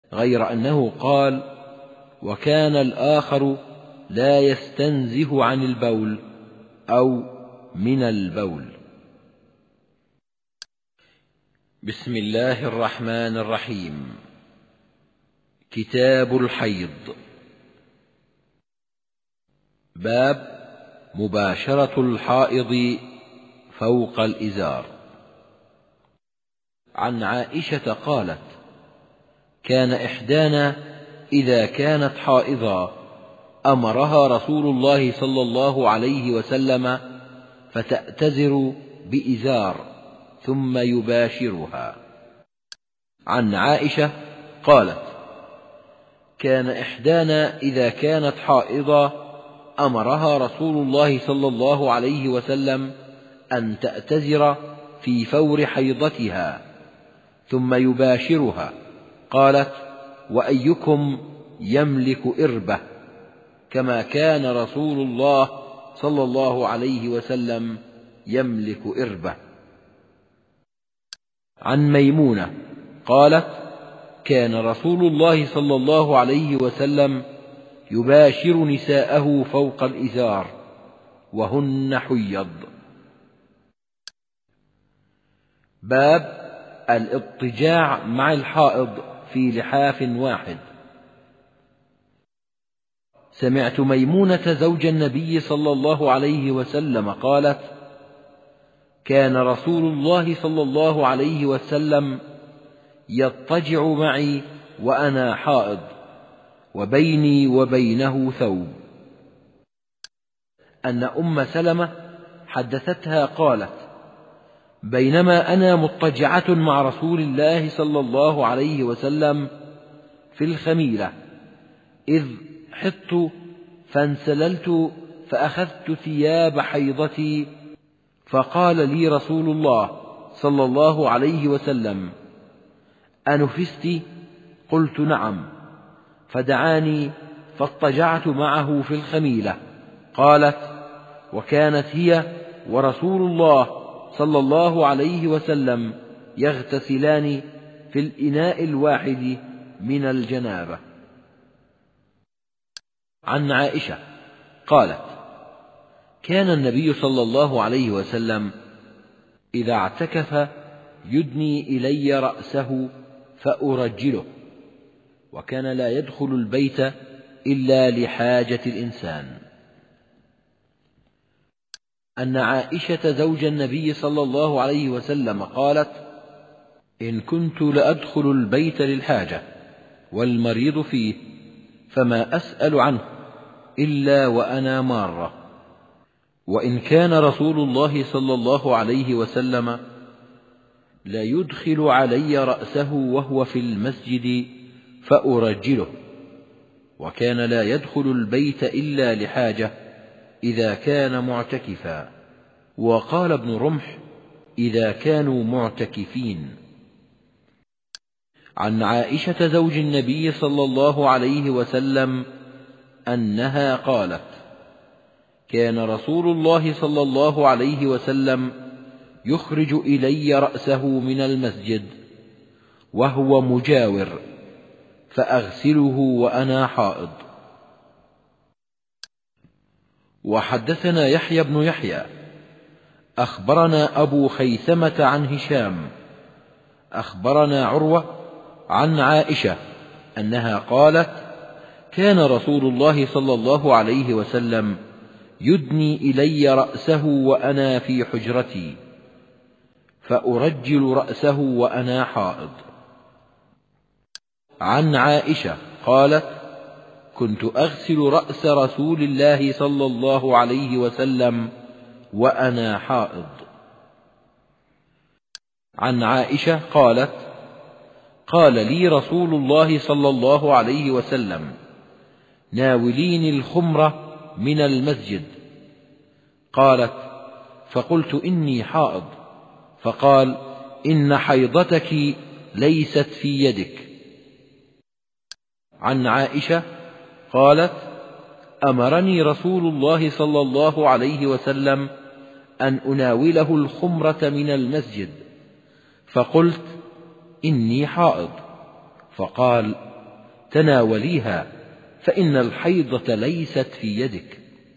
غير أنه قال: وكان الآخر لا يستنزه عن البول أو من البول. بسم الله الرحمن الرحيم. كتاب الحيض. باب مباشرة الحائض فوق الإزار. عن عائشة قالت: كان إحدانا إذا كانت حائضا أمرها رسول الله صلى الله عليه وسلم فتأتزر بإزار ثم يباشرها. عن عائشة قالت: كان إحدانا إذا كانت حائضا أمرها رسول الله صلى الله عليه وسلم أن تأتزر في فور حيضتها ثم يباشرها. قالت: وأيكم يملك إربة كما كان رسول الله صلى الله عليه وسلم يملك إربة. عن ميمونة قالت: كان رسول الله صلى الله عليه وسلم يباشر نساءه فوق الإزار وهن حيض. باب الاضطجاع مع الحائض في لحاف واحد. سمعت ميمونة زوج النبي صلى الله عليه وسلم قالت: كان رسول الله صلى الله عليه وسلم يضطجع معي وأنا حائض وبيني وبينه ثوب. أن أم سلمة حدثتها قالت: بينما أنا مضطجعة مع رسول الله صلى الله عليه وسلم في الخميلة إذ حضت فانسللت فأخذت ثياب حيضتي فقال لي رسول الله صلى الله عليه وسلم: أنفست؟ قلت: نعم. فدعاني فاضطجعت معه في الخميلة. قالت: وكانت هي ورسول الله صلى الله عليه وسلم يغتسلان في الإناء الواحد من الجنابة. عن عائشة قالت: كان النبي صلى الله عليه وسلم إذا اعتكف يدني إلي رأسه فأرجله، وكان لا يدخل البيت إلا لحاجة الإنسان. أن عائشة زوج النبي صلى الله عليه وسلم قالت: إن كنت لأدخل البيت للحاجة والمريض فيه فما أسأل عنه إلا وأنا مارة، وإن كان رسول الله صلى الله عليه وسلم لا يدخل علي رأسه وهو في المسجد فأرجله، وكان لا يدخل البيت إلا لحاجة إذا كان معتكفا. وقال ابن رمح: إذا كانوا معتكفين. عن عائشة زوج النبي صلى الله عليه وسلم أنها قالت: كان رسول الله صلى الله عليه وسلم يخرج إلي رأسه من المسجد وهو مجاور فأغسله وأنا حائض. وحدثنا يحيى بن يحيى أخبرنا أبو خيثمة عن هشام أخبرنا عروة عن عائشة أنها قالت: كان رسول الله صلى الله عليه وسلم يدني إلي رأسه وأنا في حجرتي فأرجل رأسه وأنا حائض. عن عائشة قالت: كنت أغسل رأس رسول الله صلى الله عليه وسلم وأنا حائض. عن عائشة قالت: قال لي رسول الله صلى الله عليه وسلم: ناوليني الخمرة من المسجد. قالت: فقلت: إني حائض. فقال: إن حيضتك ليست في يدك. عن عائشة قالت: أمرني رسول الله صلى الله عليه وسلم أن أناوله الخمرة من المسجد، فقلت: إني حائض. فقال: تناوليها فإن الحيضة ليست في يدك.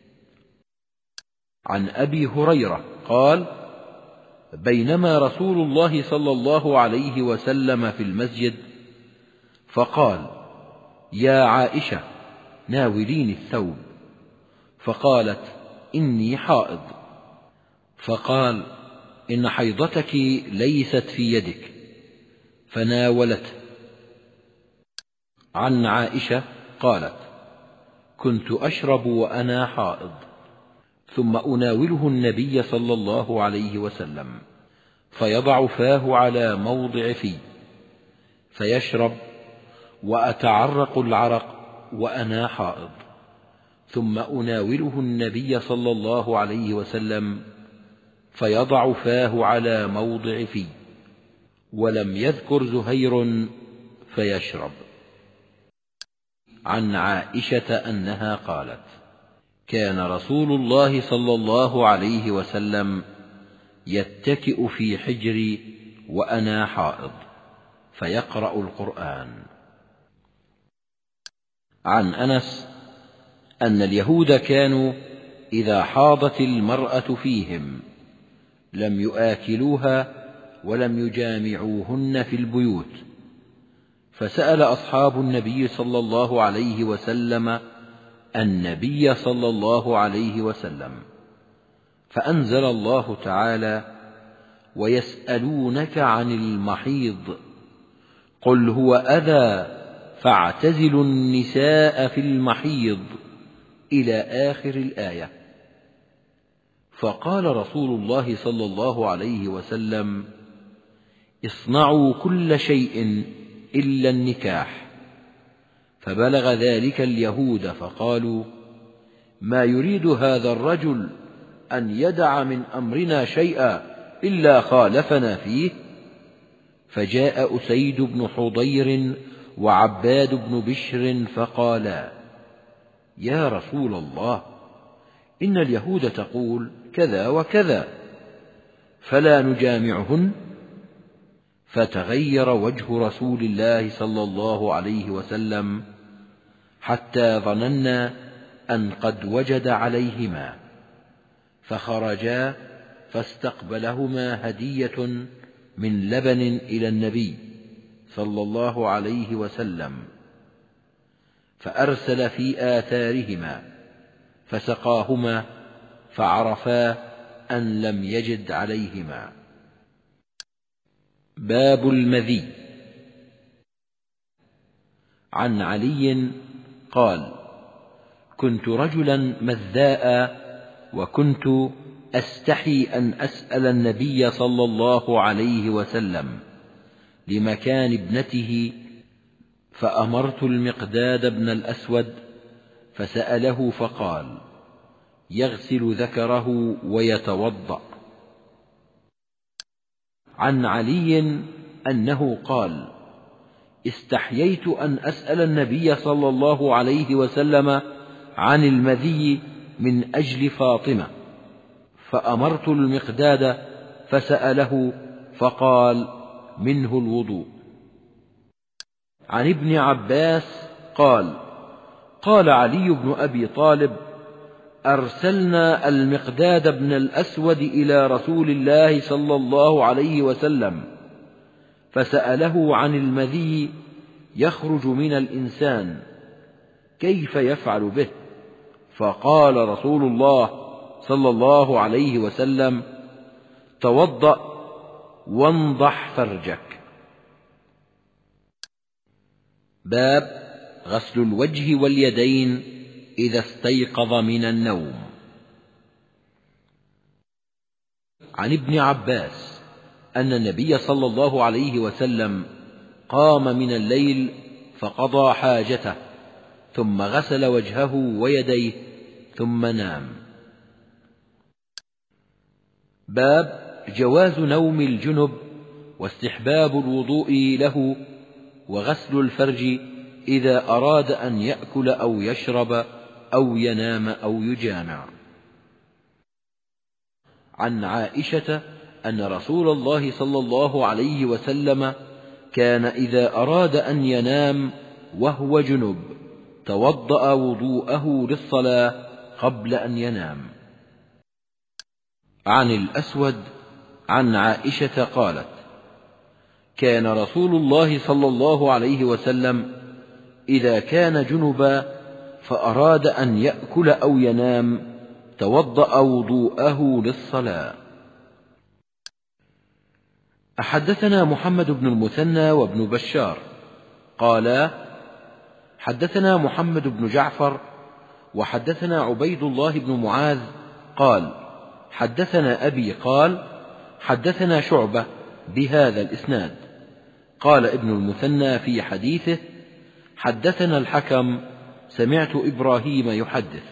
عن أبي هريرة قال: بينما رسول الله صلى الله عليه وسلم في المسجد فقال: يا عائشة ناوليني الثوب، فقالت: إني حائض، فقال: إن حيضتك ليست في يدك، فناولته. عن عائشة قالت: كنت أشرب وأنا حائض، ثم أناوله النبي صلى الله عليه وسلم، فيضع فاه على موضع فيه فيشرب، وأتعرق العرق وأنا حائض، ثم أناوله النبي صلى الله عليه وسلم فيضع فاه على موضع فيه، ولم يذكر زهير فيشرب. عن عائشة أنها قالت: كان رسول الله صلى الله عليه وسلم يتكئ في حجري وأنا حائض فيقرأ القرآن. عن أنس أن اليهود كانوا إذا حاضت المرأة فيهم لم يآكلوها ولم يجامعوهن في البيوت، فسأل أصحاب النبي صلى الله عليه وسلم النبي صلى الله عليه وسلم، فأنزل الله تعالى: ويسألونك عن المحيض قل هو أذى فاعتزلوا النساء في المحيض إلى آخر الآية. فقال رسول الله صلى الله عليه وسلم: اصنعوا كل شيء إلا النكاح. فبلغ ذلك اليهود فقالوا: ما يريد هذا الرجل أن يدع من أمرنا شيئا إلا خالفنا فيه. فجاء أسيد بن حضير وعباد بن بشر فقالا: يا رسول الله، إن اليهود تقول كذا وكذا، فلا نجامعهن؟ فتغير وجه رسول الله صلى الله عليه وسلم حتى ظننا أن قد وجد عليهما، فخرجا فاستقبلهما هدية من لبن إلى النبي صلى الله عليه وسلم، فأرسل في آثارهما فسقاهما، فعرفا أن لم يجد عليهما. باب المذي. عن علي قال: كنت رجلا مذاء، وكنت أستحي أن أسأل النبي صلى الله عليه وسلم لمكان ابنته، فأمرت المقداد بن الأسود فسأله فقال: يغسل ذكره ويتوضأ. عن علي أنه قال: استحييت أن أسأل النبي صلى الله عليه وسلم عن المذي من أجل فاطمة، فأمرت المقداد فسأله فقال: منه الوضوء. عن ابن عباس قال: قال علي بن أبي طالب: أرسلنا المقداد بن الأسود إلى رسول الله صلى الله عليه وسلم فسأله عن المذي يخرج من الإنسان كيف يفعل به؟ فقال رسول الله صلى الله عليه وسلم: توضأ وانضح فرجك. باب غسل الوجه واليدين إذا استيقظ من النوم. عن ابن عباس أن النبي صلى الله عليه وسلم قام من الليل فقضى حاجته، ثم غسل وجهه ويديه ثم نام. باب جواز نوم الجنب واستحباب الوضوء له، وغسل الفرج إذا أراد أن يأكل أو يشرب أو ينام أو يجامع. عن عائشة أن رسول الله صلى الله عليه وسلم كان إذا أراد أن ينام وهو جنب توضأ وضوءه للصلاة قبل أن ينام. عن الأسود عن عائشة قالت: كان رسول الله صلى الله عليه وسلم إذا كان جنبا فأراد أن يأكل أو ينام توضأ وضوءه للصلاة. حدثنا محمد بن المثنى وابن بشار قالا: حدثنا محمد بن جعفر وحدثنا عبيد الله بن معاذ قال: حدثنا أبي قال: حدثنا شعبة بهذا الإسناد. قال ابن المثنى في حديثه: حدثنا الحكم سمعت إبراهيم يحدث.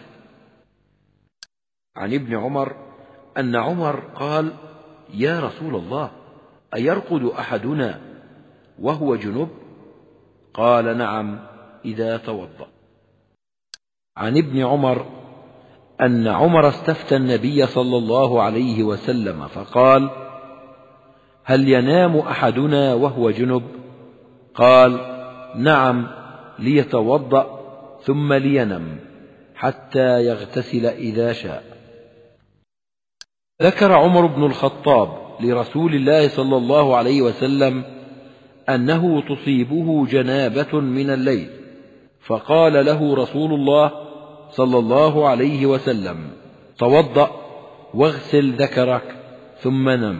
عن ابن عمر أن عمر قال: يا رسول الله، أيرقد أحدنا وهو جنب؟ قال: نعم إذا توضأ. عن ابن عمر أن عمر استفتى النبي صلى الله عليه وسلم فقال: هل ينام أحدنا وهو جنب؟ قال: نعم، ليتوضأ ثم لينم حتى يغتسل إذا شاء. ذكر عمر بن الخطاب لرسول الله صلى الله عليه وسلم أنه تصيبه جنابة من الليل، فقال له رسول الله صلى الله عليه وسلم: توضأ واغسل ذكرك ثم نم.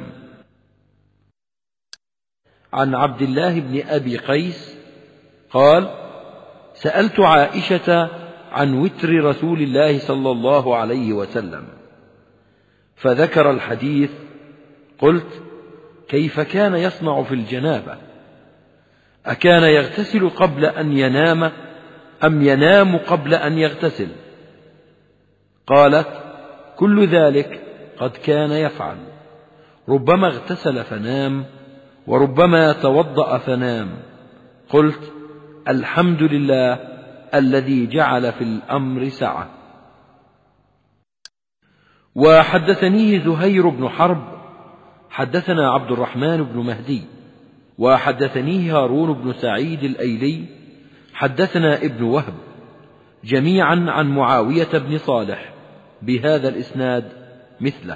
عن عبد الله بن أبي قيس قال: سألت عائشة عن وتر رسول الله صلى الله عليه وسلم فذكر الحديث، قلت: كيف كان يصنع في الجنابة؟ أكان يغتسل قبل أن ينام أم ينام قبل أن يغتسل؟ قالت: كل ذلك قد كان يفعل، ربما اغتسل فنام وربما توضأ فنام. قلت: الحمد لله الذي جعل في الأمر سعة. وحدثنيه زهير بن حرب حدثنا عبد الرحمن بن مهدي وحدثنيه هارون بن سعيد الأيلي حدثنا ابن وهب جميعا عن معاوية بن صالح بهذا الإسناد مثله.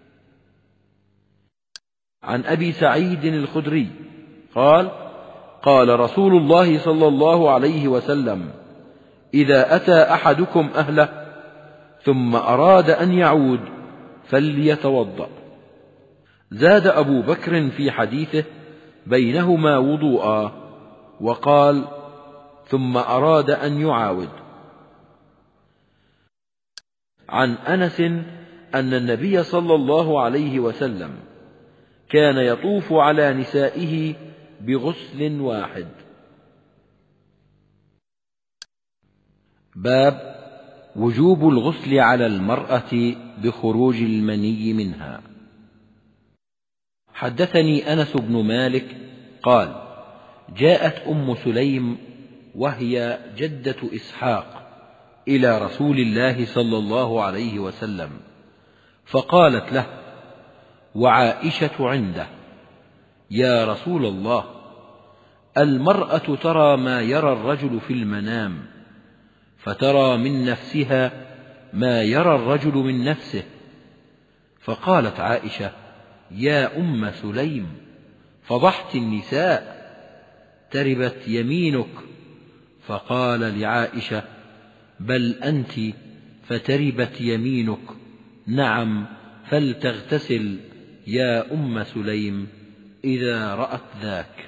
عن أبي سعيد الخدري قال: قال رسول الله صلى الله عليه وسلم: إذا أتى أحدكم أهله ثم أراد أن يعود فليتوضأ. زاد أبو بكر في حديثه: بينهما وضوءا، وقال: ثم أراد أن يعاود. عن أنس أن النبي صلى الله عليه وسلم كان يطوف على نسائه بغسل واحد. باب وجوب الغسل على المرأة بخروج المني منها. حدثني أنس بن مالك قال: جاءت أم سليم وهي جدة إسحاق إلى رسول الله صلى الله عليه وسلم فقالت له وعائشة عنده: يا رسول الله، المرأة ترى ما يرى الرجل في المنام، فترى من نفسها ما يرى الرجل من نفسه. فقالت عائشة: يا أم سليم، فضحت النساء، تربت يمينك. فقال لعائشة: بل أنت فتربت يمينك، نعم، فلتغتسل يا أم سليم إذا رأت ذاك.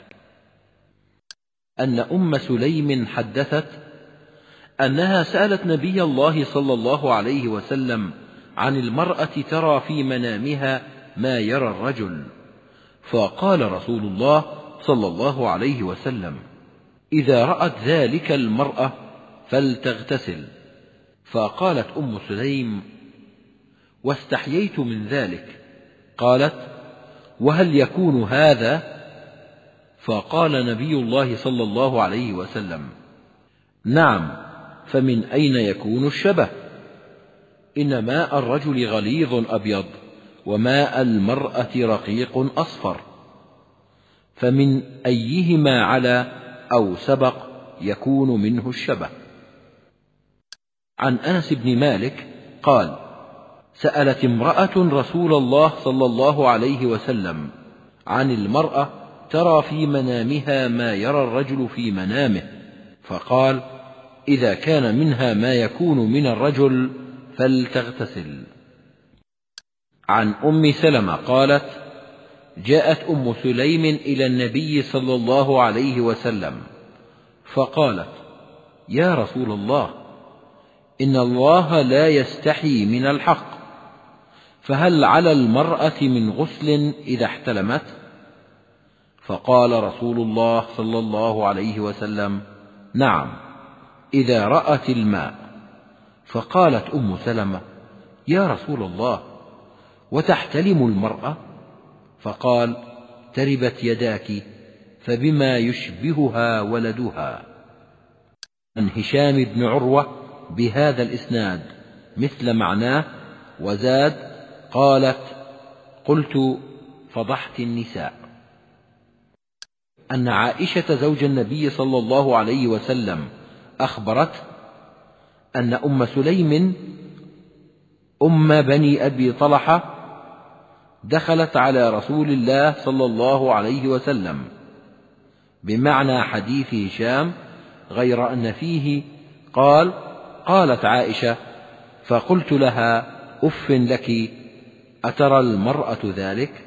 أن أم سليم حدثت أنها سألت نبي الله صلى الله عليه وسلم عن المرأة ترى في منامها ما يرى الرجل، فقال رسول الله صلى الله عليه وسلم: إذا رأت ذلك المرأة فلتغتسل. فقالت أم سليم: واستحييت من ذلك. قالت: وهل يكون هذا؟ فقال نبي الله صلى الله عليه وسلم: نعم، فمن أين يكون الشبه؟ إن ماء الرجل غليظ أبيض وماء المرأة رقيق أصفر، فمن أيهما على أو سبق يكون منه الشبه. عن أنس بن مالك قال: سألت امرأة رسول الله صلى الله عليه وسلم عن المرأة ترى في منامها ما يرى الرجل في منامه، فقال: إذا كان منها ما يكون من الرجل فلتغتسل. عن أم سلمة قالت: جاءت أم سليم إلى النبي صلى الله عليه وسلم فقالت: يا رسول الله، إن الله لا يستحي من الحق، فهل على المرأة من غسل إذا احتلمت؟ فقال رسول الله صلى الله عليه وسلم: نعم، إذا رأت الماء. فقالت أم سلمة: يا رسول الله، وتحتلم المرأة؟ فقال: تربت يداك، فبما يشبهها ولدها. عن هشام بن عروة بهذا الإسناد مثل معناه، وزاد: قالت: قلت فضحت النساء. أن عائشة زوج النبي صلى الله عليه وسلم أخبرته أن أم سليم أم بني أبي طلحة دخلت على رسول الله صلى الله عليه وسلم بمعنى حديث هشام، غير أن فيه قال: قالت عائشة: فقلت لها: أف لك، أترى المرأة ذلك؟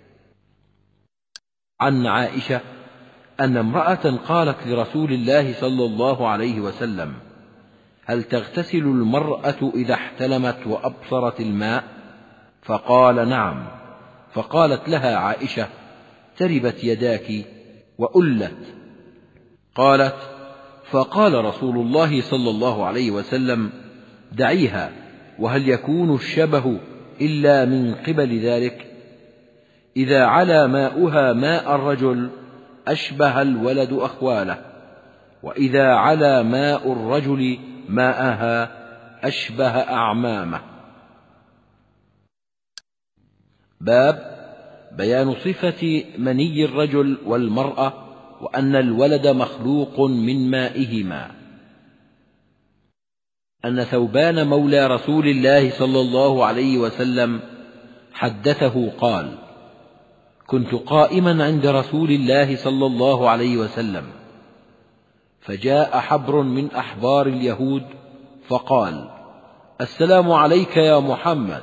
عن عائشة أن امرأة قالت لرسول الله صلى الله عليه وسلم: هل تغتسل المرأة إذا احتلمت وأبصرت الماء؟ فقال: نعم. فقالت لها عائشة: تربت يداك وألت. قالت: فقال رسول الله صلى الله عليه وسلم: دعيها، وهل يكون الشبه إلا من قبل ذلك؟ إذا علا ماؤها ماء الرجل أشبه الولد أخواله، وإذا علا ماء الرجل ماءها أشبه أعمامه. باب بيان صفة مني الرجل والمرأة، وأن الولد مخلوق من مائهما. أن ثوبان مولى رسول الله صلى الله عليه وسلم حدثه قال: كنت قائما عند رسول الله صلى الله عليه وسلم، فجاء حبر من أحبار اليهود فقال: السلام عليك يا محمد.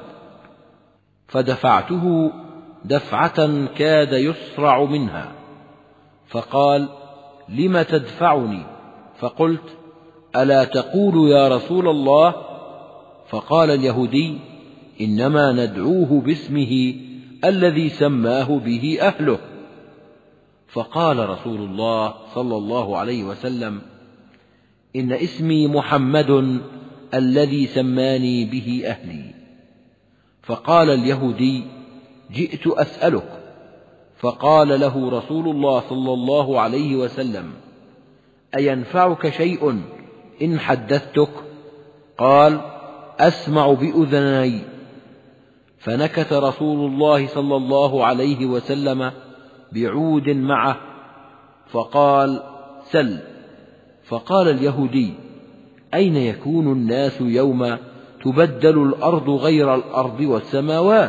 فدفعته دفعة كاد يصرع منها، فقال: لم تدفعني؟ فقلت: ألا تقول يا رسول الله؟ فقال اليهودي: إنما ندعوه باسمه الذي سماه به أهله. فقال رسول الله صلى الله عليه وسلم: إن اسمي محمد الذي سماني به أهلي. فقال اليهودي: جئت أسألك. فقال له رسول الله صلى الله عليه وسلم: أينفعك شيء إن حدثتك؟ قال: أسمع بأذني. فنكت رسول الله صلى الله عليه وسلم بعود معه فقال: سل. فقال اليهودي: أين يكون الناس يوم تبدل الأرض غير الأرض والسماوات؟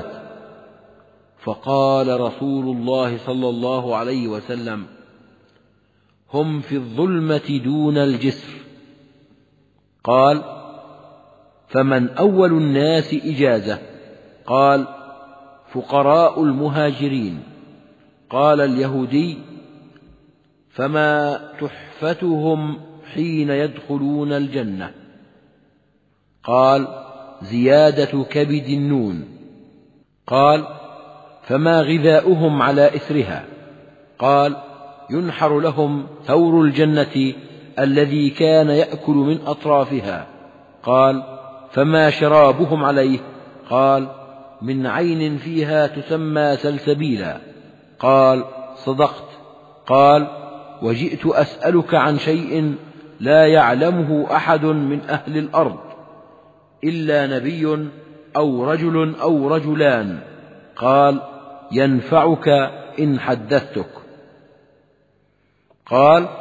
فقال رسول الله صلى الله عليه وسلم: هم في الظلمة دون الجسر. قال: فمن أول الناس إجازة؟ قال: فقراء المهاجرين. قال اليهودي: فما تحفتهم حين يدخلون الجنة؟ قال: زيادة كبد النون. قال: فما غذاؤهم على إثرها؟ قال: ينحر لهم ثور الجنة الذي كان يأكل من أطرافها. قال: فما شرابهم عليه؟ قال: من عين فيها تسمى سلسبيلا. قال: صدقت. قال: وجئت أسألك عن شيء لا يعلمه أحد من أهل الأرض إلا نبي أو رجل أو رجلان. قال: ينفعك إن حدثتك. قال: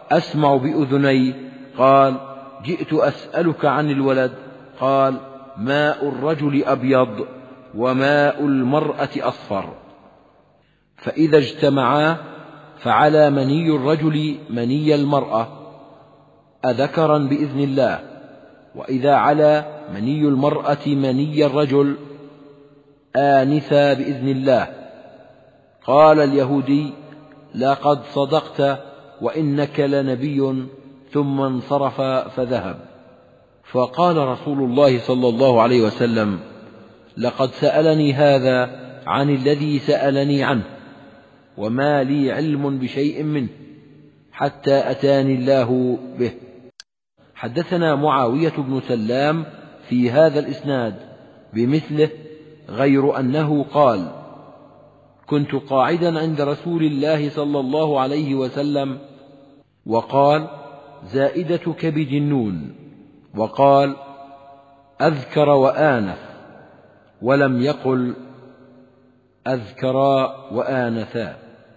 أسمع بأذني. قال: جئت أسألك عن الولد. قال: ماء الرجل أبيض وماء المرأة أصفر، فإذا اجتمعا فعلى مني الرجل مني المرأة أذكرا بإذن الله، وإذا على مني المرأة مني الرجل آنثا بإذن الله. قال اليهودي: لقد صدقت وإنك لنبي، ثم انصرف فذهب. فقال رسول الله صلى الله عليه وسلم: لقد سألني هذا عن الذي سألني عنه، وما لي علم بشيء منه حتى أتاني الله به. حدثنا معاوية بن سلام في هذا الإسناد بمثله، غير أنه قال: كنت قاعدا عند رسول الله صلى الله عليه وسلم، وقال: زائدة كبد النون، وقال: أذكر وآنف، ولم يقل أذكرا وآنثا.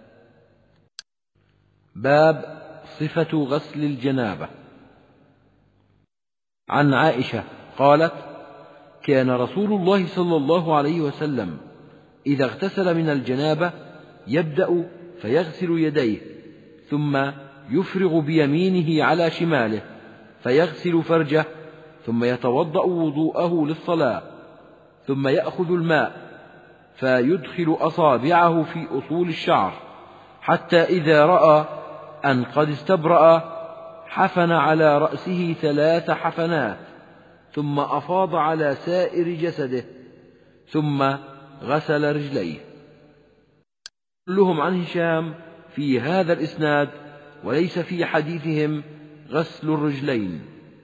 باب صفة غسل الجنابة. عن عائشة قالت: كان رسول الله صلى الله عليه وسلم إذا اغتسل من الجنابة يبدأ فيغسل يديه، ثم يفرغ بيمينه على شماله فيغسل فرجه، ثم يتوضأ وضوءه للصلاة، ثم يأخذ الماء فيدخل أصابعه في أصول الشعر، حتى إذا رأى أن قد استبرأ حفن على رأسه 3 حفنات، ثم أفاض على سائر جسده، ثم غسل رجليه. كلهم عن هشام في هذا الإسناد، وليس في حديثهم غسل الرجلين.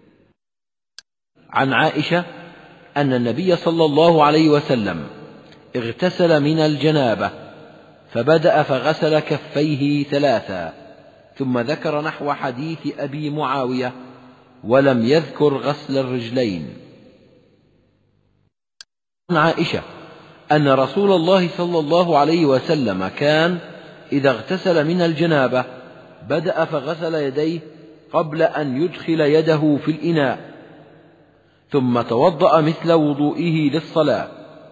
عن عائشة أن النبي صلى الله عليه وسلم اغتسل من الجنابة، فبدأ فغسل كفيه 3، ثم ذكر نحو حديث أبي معاوية، ولم يذكر غسل الرجلين. عن عائشة أن رسول الله صلى الله عليه وسلم كان إذا اغتسل من الجنابة بدأ فغسل يديه قبل أن يدخل يده في الإناء، ثم توضأ مثل وضوئه للصلاة.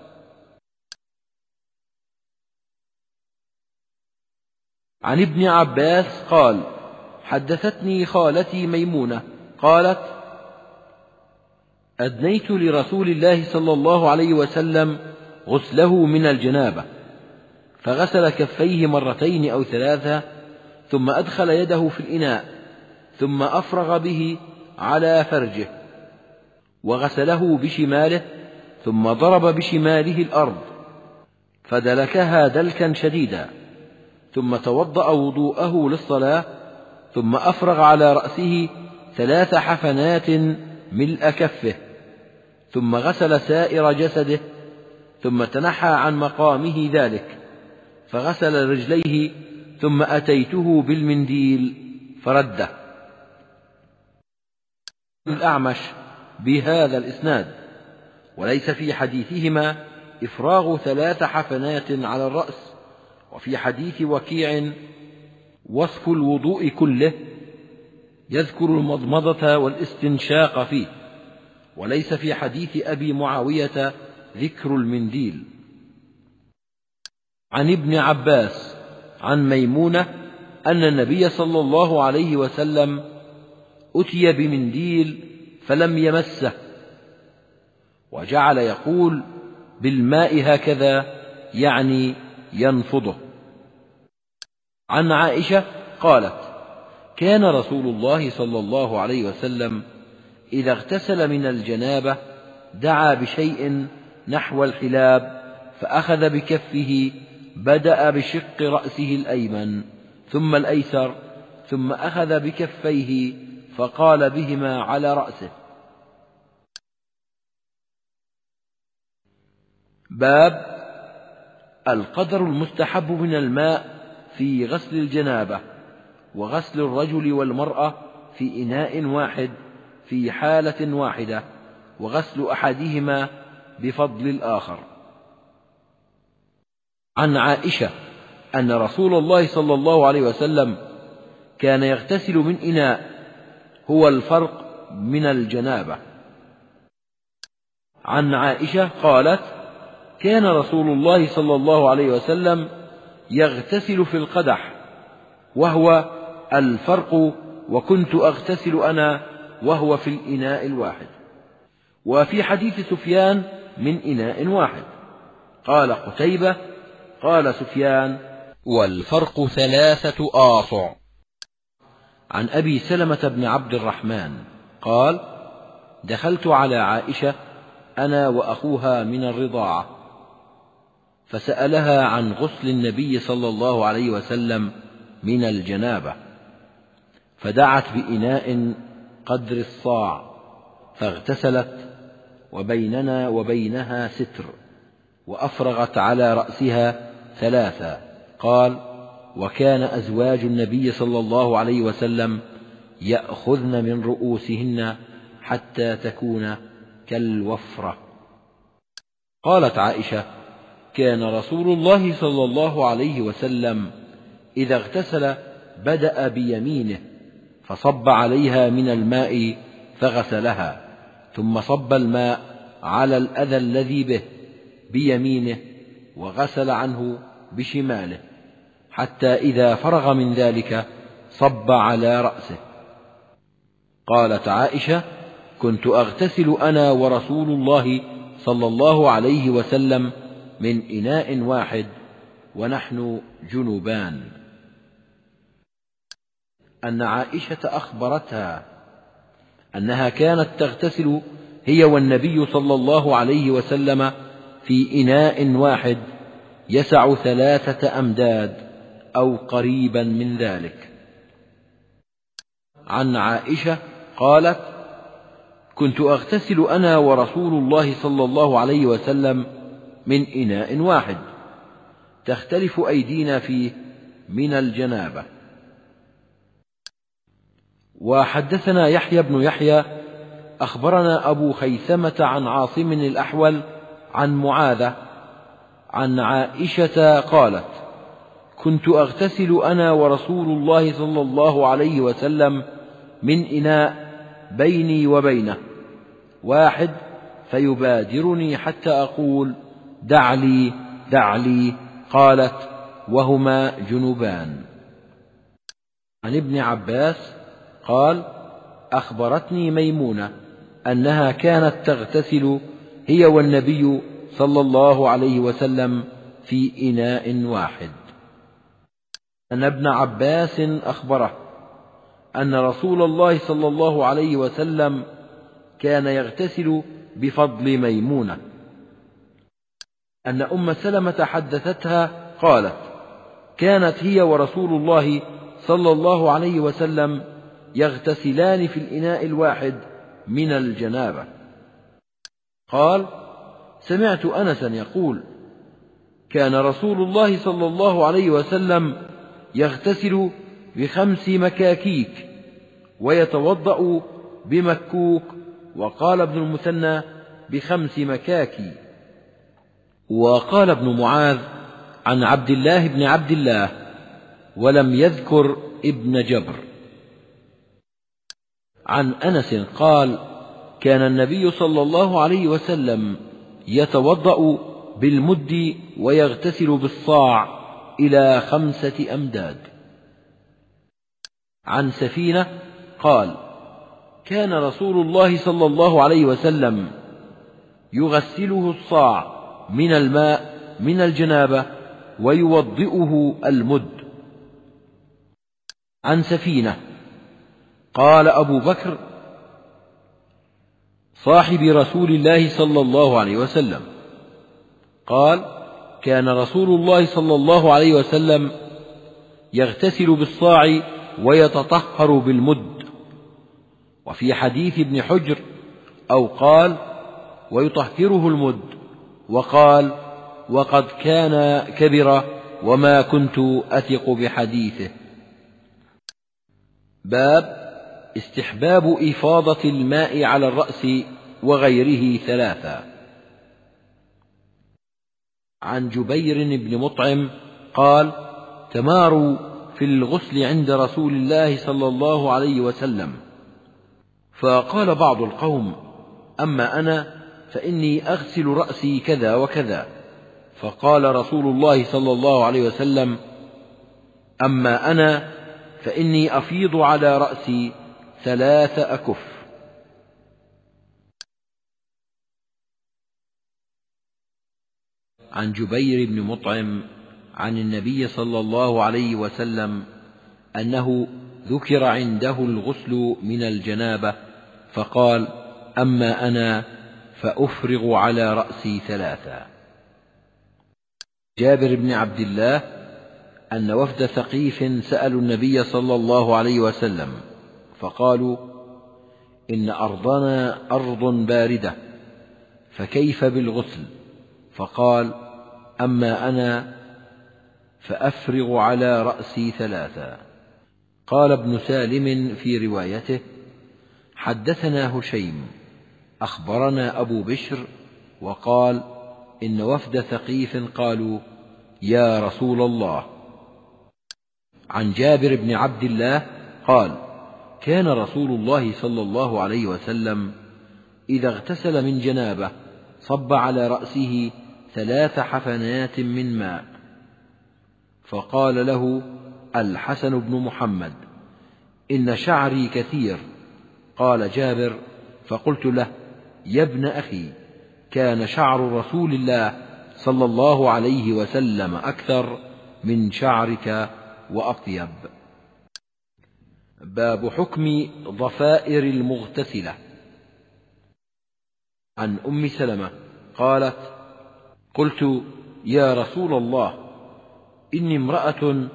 عن ابن عباس قال: حدثتني خالتي ميمونة قالت: أدنيت لرسول الله صلى الله عليه وسلم غسله من الجنابة، فغسل كفيه 2 أو 3، ثم أدخل يده في الإناء، ثم أفرغ به على فرجه، وغسله بشماله، ثم ضرب بشماله الأرض فدلكها دلكا شديدا، ثم توضأ وضوءه للصلاة، ثم أفرغ على رأسه 3 حفنات ملء كفه، ثم غسل سائر جسده، ثم تنحى عن مقامه ذلك فغسل رجليه، ثم أتيته بالمنديل فرده. الأعمش بهذا الإسناد، وليس في حديثهما إفراغ 3 حفنات على الرأس. وفي حديث وكيع وصف الوضوء كله، يذكر المضمضة والاستنشاق فيه، وليس في حديث أبي معاوية ذكر المنديل. عن ابن عباس عن ميمونة أن النبي صلى الله عليه وسلم أتي بمنديل فلم يمسه، وجعل يقول بالماء هكذا، يعني ينفضه. عن عائشة قالت: كان رسول الله صلى الله عليه وسلم إذا اغتسل من الجنابة دعا بشيء نحو الحلاب، فأخذ بكفه، بدأ بشق رأسه الأيمن ثم الأيسر، ثم أخذ بكفيه فقال بهما على رأسه. باب القدر المستحب من الماء في غسل الجنابة، وغسل الرجل والمرأة في إناء واحد في حالة واحدة، وغسل أحدهما بفضل الآخر. عن عائشة أن رسول الله صلى الله عليه وسلم كان يغتسل من إناء هو الفرق من الجنابة. عن عائشة قالت: كان رسول الله صلى الله عليه وسلم يغتسل في القدح وهو الفرق، وكنت أغتسل أنا وهو في الإناء الواحد. وفي حديث سفيان: من إناء واحد. قال قتيبة: قال سفيان: والفرق 3 آصع. عن أبي سلمة بن عبد الرحمن قال: دخلت على عائشة أنا وأخوها من الرضاعة، فسألها عن غسل النبي صلى الله عليه وسلم من الجنابة، فدعت بإناء قدر الصاع فاغتسلت، وبيننا وبينها ستر، وأفرغت على رأسها 3. قال: وكان أزواج النبي صلى الله عليه وسلم يأخذن من رؤوسهن حتى تكون كالوفرة. قالت عائشة: كان رسول الله صلى الله عليه وسلم إذا اغتسل بدأ بيمينه فصب عليها من الماء فغسلها، ثم صب الماء على الأذى الذي به بيمينه وغسل عنه بشماله، حتى إذا فرغ من ذلك صب على رأسه. قالت عائشة: كنت أغتسل أنا ورسول الله صلى الله عليه وسلم من إناء واحد ونحن جنبان. أن عائشة أخبرتها أنها كانت تغتسل هي والنبي صلى الله عليه وسلم في إناء واحد يسع 3 أمداد أو قريبا من ذلك. عن عائشة قالت: كنت أغتسل أنا ورسول الله صلى الله عليه وسلم من إناء واحد تختلف أيدينا فيه من الجنابة. وحدثنا يحيى بن يحيى أخبرنا أبو خيثمة عن عاصم الأحول عن معاذة عن عائشة قالت: كنت أغتسل أنا ورسول الله صلى الله عليه وسلم من إناء بيني وبينه واحد، فيبادرني حتى أقول: دع لي دع لي. قالت: وهما جنبان. عن ابن عباس قال: أخبرتني ميمونة أنها كانت تغتسل هي والنبي صلى الله عليه وسلم في إناء واحد. أن ابن عباس أخبره أن رسول الله صلى الله عليه وسلم كان يغتسل بفضل ميمونة. أن أم سلمة حدثتها قالت: كانت هي ورسول الله صلى الله عليه وسلم يغتسلان في الإناء الواحد من الجنابة. قال: سمعت أنسا يقول: كان رسول الله صلى الله عليه وسلم يغتسل ب5 مكاكيك ويتوضأ بمكوك. وقال ابن المثنى: ب5 مكاكي. وقال ابن معاذ عن عبد الله بن عبد الله ولم يذكر ابن جبر. عن أنس قال: كان النبي صلى الله عليه وسلم يتوضأ بالمد ويغتسل بالصاع إلى 5 أمداد. عن سفينة قال: كان رسول الله صلى الله عليه وسلم يغسله الصاع من الماء من الجنابة ويوضئه المد. عن سفينة قال أبو بكر صاحب رسول الله صلى الله عليه وسلم قال: كان رسول الله صلى الله عليه وسلم يغتسل بالصاع ويتطهر بالمد. وفي حديث ابن حجر أو قال: ويطهره المد. وقال: وقد كان كبر وما كنت أثق بحديثه. باب استحباب إفاضة الماء على الرأس وغيره 3. عن جبير بن مطعم قال: تماروا في الغسل عند رسول الله صلى الله عليه وسلم. فقال بعض القوم: أما أنا فإني أغسل رأسي كذا وكذا. فقال رسول الله صلى الله عليه وسلم: أما أنا فإني أفيض على رأسي 3 أكف. عن جبير بن مطعم عن النبي صلى الله عليه وسلم أنه ذكر عنده الغسل من الجنابة فقال: أما أنا فأفرغ على رأسي 3. جابر بن عبد الله أن وفد ثقيف سألوا النبي صلى الله عليه وسلم فقالوا: إن أرضنا أرض باردة فكيف بالغسل؟ فقال: أما أنا فأفرغ على رأسي 3. قال ابن سالم في روايته: حدثنا هشيم أخبرنا أبو بشر وقال: إن وفد ثقيف قالوا: يا رسول الله. عن جابر بن عبد الله قال: كان رسول الله صلى الله عليه وسلم إذا اغتسل من جنابه صب على رأسه 3 حفنات من ماء. فقال له الحسن بن محمد: إن شعري كثير. قال جابر: فقلت له: يا ابن أخي، كان شعر رسول الله صلى الله عليه وسلم أكثر من شعرك وأطيب. باب حكم ضفائر المغتسلة. عن أم سلمة قالت: قلت: يا رسول الله، إني امرأة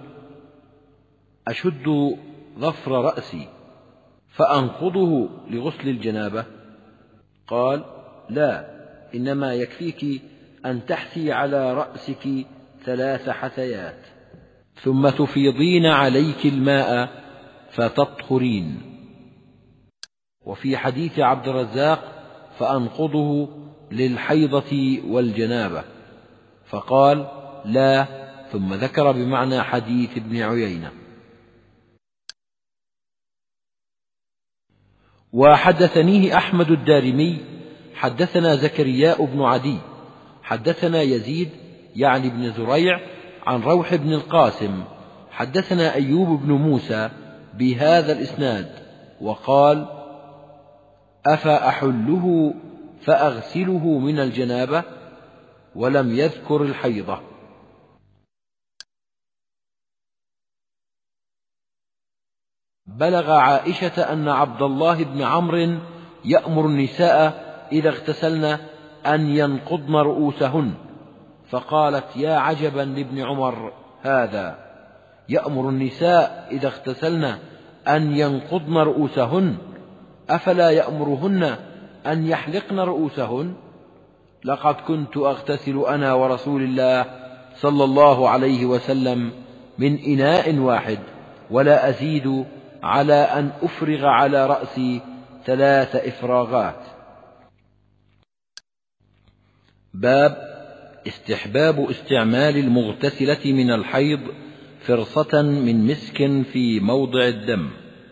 أشد ظفر رأسي فأنقضه لغسل الجنابة. قال: لا، إنما يكفيك أن تحثي على رأسك 3 حثيات ثم تفيضين عليك الماء فتطهرين. وفي حديث عبد الرزاق: فأنقضه للحيضة والجنابة. فقال: لا، ثم ذكر بمعنى حديث ابن عيينة. وحدثنيه أحمد الدارمي حدثنا زكرياء بن عدي حدثنا يزيد يعني بن زريع عن روح بن القاسم حدثنا أيوب بن موسى بهذا الإسناد وقال: أفأحله فأغسله من الجنابة؟ ولم يذكر الحيضة. بلغ عائشة أن عبد الله بن عمرو يأمر النساء إذا اغتسلن أن ينقضن رؤوسهن، فقالت: يا عجبا لابن عمر هذا، يأمر النساء إذا اغتسلن أن ينقضن رؤوسهن، أفلا يأمرهن أن يحلقن رؤوسهن؟ لقد كنت أغتسل أنا ورسول الله صلى الله عليه وسلم من إناء واحد، ولا أزيد على أن أفرغ على رأسي 3 إفراغات. باب استحباب استعمال المغتسلة من الحيض فرصة من مسك في موضع الدم.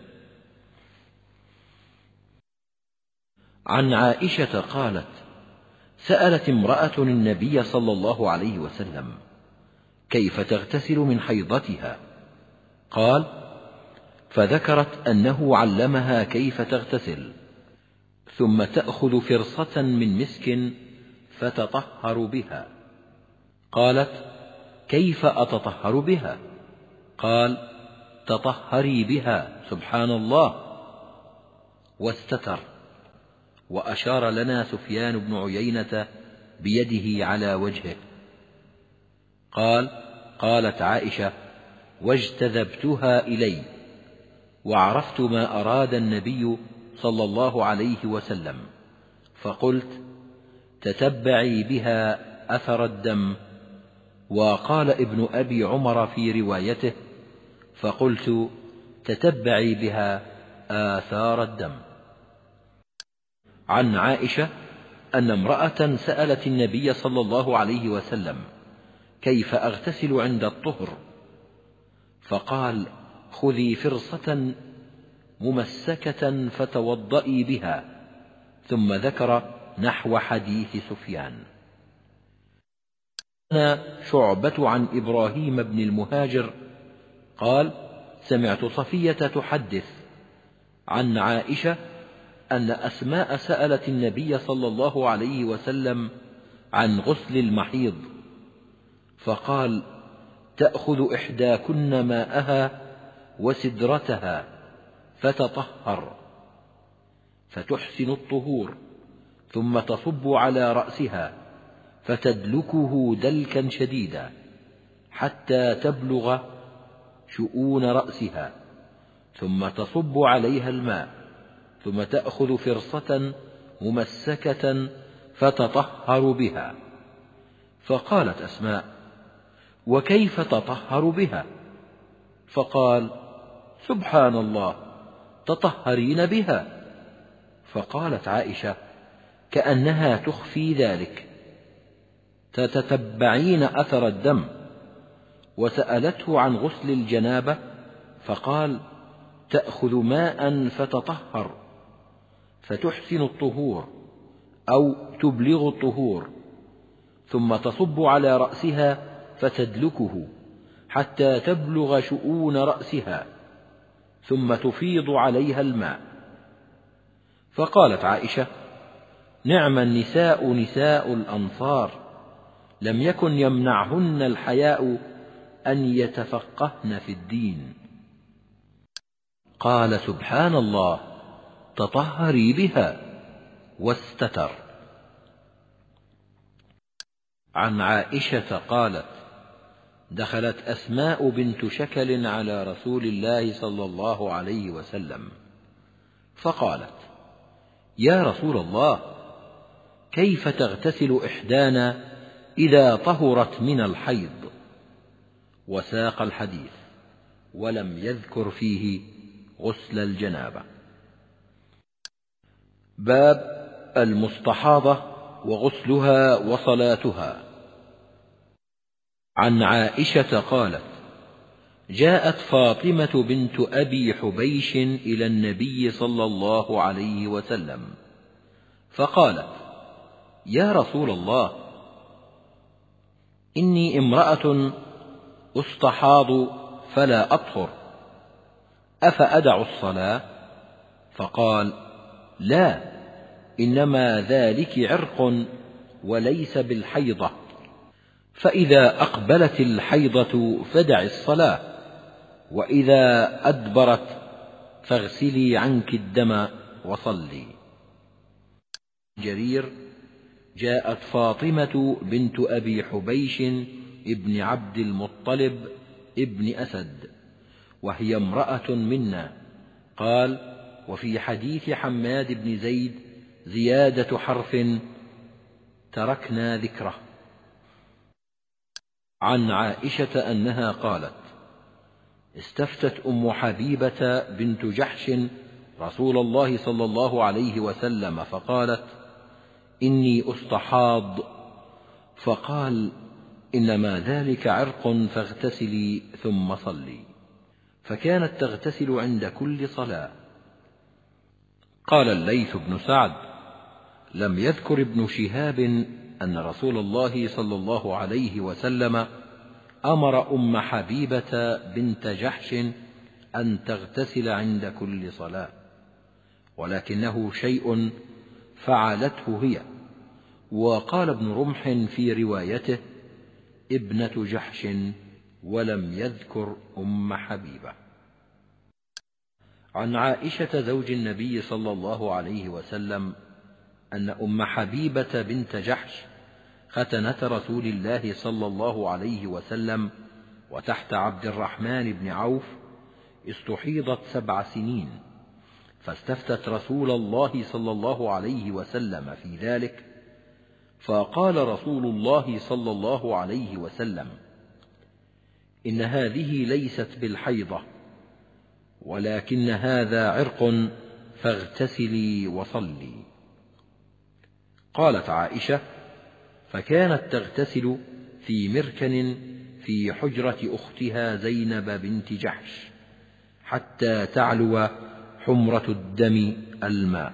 عن عائشة قالت: سألت امرأة النبي صلى الله عليه وسلم: كيف تغتسل من حيضتها؟ قال: فذكرت أنه علمها كيف تغتسل، ثم تأخذ فرصة من مسك فتطهر بها. قالت: كيف أتطهر بها؟ قال: تطهري بها. سبحان الله. واستتر. وأشار لنا سفيان بن عيينة بيده على وجهه. قالت عائشة: واجتذبتها إلي وعرفت ما أراد النبي صلى الله عليه وسلم، فقلت: تتبعي بها أثر الدم. وقال ابن أبي عمر في روايته: فقلت: تتبعي بها آثار الدم. عن عائشة أن امرأة سألت النبي صلى الله عليه وسلم: كيف أغتسل عند الطهر؟ فقال: خذي فرصة ممسكة فتوضئي بها، ثم ذكر نحو حديث سفيان. شعبة عن إبراهيم بن المهاجر قال: سمعت صفية تحدث عن عائشة أن أسماء سألت النبي صلى الله عليه وسلم عن غسل المحيض، فقال: تأخذ إحداكن ماءها وسدرتها فتطهر فتحسن الطهور، ثم تصب على رأسها فتدلكه دلكا شديدا حتى تبلغ شؤون رأسها، ثم تصب عليها الماء، ثم تأخذ فرصة ممسكة فتطهر بها. فقالت أسماء: وكيف تطهر بها؟ فقال: سبحان الله، تطهرين بها. فقالت عائشة: كأنها تخفي ذلك، تتتبعين أثر الدم. وسألته عن غسل الجنابة، فقال: تأخذ ماء فتطهر فتحسن الطهور أو تبلغ الطهور، ثم تصب على رأسها فتدلكه حتى تبلغ شؤون رأسها، ثم تفيض عليها الماء. فقالت عائشة: نعم النساء نساء الأنصار، لم يكن يمنعهن الحياء أن يتفقهن في الدين. قال: سبحان الله، تطهري بها، واستتر. عن عائشة قالت: دخلت أسماء بنت شكل على رسول الله صلى الله عليه وسلم، فقالت: يا رسول الله، كيف تغتسل إحدانا إذا طهرت من الحيض؟ وساق الحديث ولم يذكر فيه غسل الجنابة. باب المستحاضة وغسلها وصلاتها. عن عائشة قالت: جاءت فاطمة بنت أبي حبيش إلى النبي صلى الله عليه وسلم فقالت: يا رسول الله، إني امرأة أستحاض فلا أطهر، أفأدع الصلاة؟ فقال: لا، إنما ذلك عرق وليس بالحيضة، فإذا أقبلت الحيضة فدع الصلاة، وإذا أدبرت فاغسلي عنك الدم وصلي. جرير: جاءت فاطمة بنت أبي حبيش ابن عبد المطلب ابن أسد، وهي امرأة منا. قال: وفي حديث حماد بن زيد زيادة حرف تركنا ذكره. عن عائشة أنها قالت: استفتت أم حبيبة بنت جحش رسول الله صلى الله عليه وسلم فقالت: إني أستحاض، فقال: إنما ذلك عرق فاغتسلي ثم صلي، فكانت تغتسل عند كل صلاة. قال الليث بن سعد: لم يذكر ابن شهاب أن رسول الله صلى الله عليه وسلم أمر أم حبيبة بنت جحش أن تغتسل عند كل صلاة، ولكنه شيء فعلته هي. وقال ابن رمح في روايته: ابنة جحش، ولم يذكر أم حبيبة. عن عائشة زوج النبي صلى الله عليه وسلم أن أم حبيبة بنت جحش ختنة رسول الله صلى الله عليه وسلم وتحت عبد الرحمن بن عوف استحيضت 7 سنين، فاستفتت رسول الله صلى الله عليه وسلم في ذلك، فقال رسول الله صلى الله عليه وسلم: إن هذه ليست بالحيضة، ولكن هذا عرق، فاغتسلي وصلي. قالت عائشة: فكانت تغتسل في مركن في حجرة أختها زينب بنت جحش حتى تعلو حمرة الدم الماء.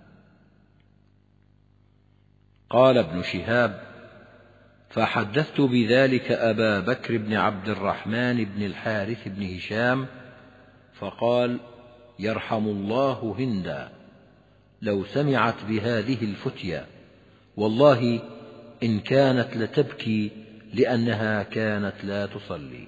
قال ابن شهاب: فحدثت بذلك أبا بكر بن عبد الرحمن بن الحارث بن هشام فقال: يرحم الله هندا، لو سمعت بهذه الفتيا والله إن كانت لتبكي لأنها كانت لا تصلي.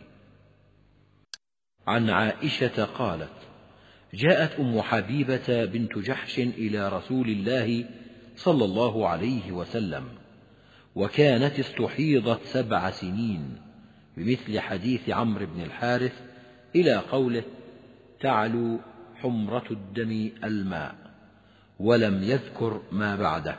عن عائشة قالت: جاءت أم حبيبة بنت جحش إلى رسول الله صلى الله عليه وسلم وكانت استحيضت 7 سنين بمثل حديث عمرو بن الحارث إلى قوله: تعلو حمرة الدم الماء، ولم يذكر ما بعده.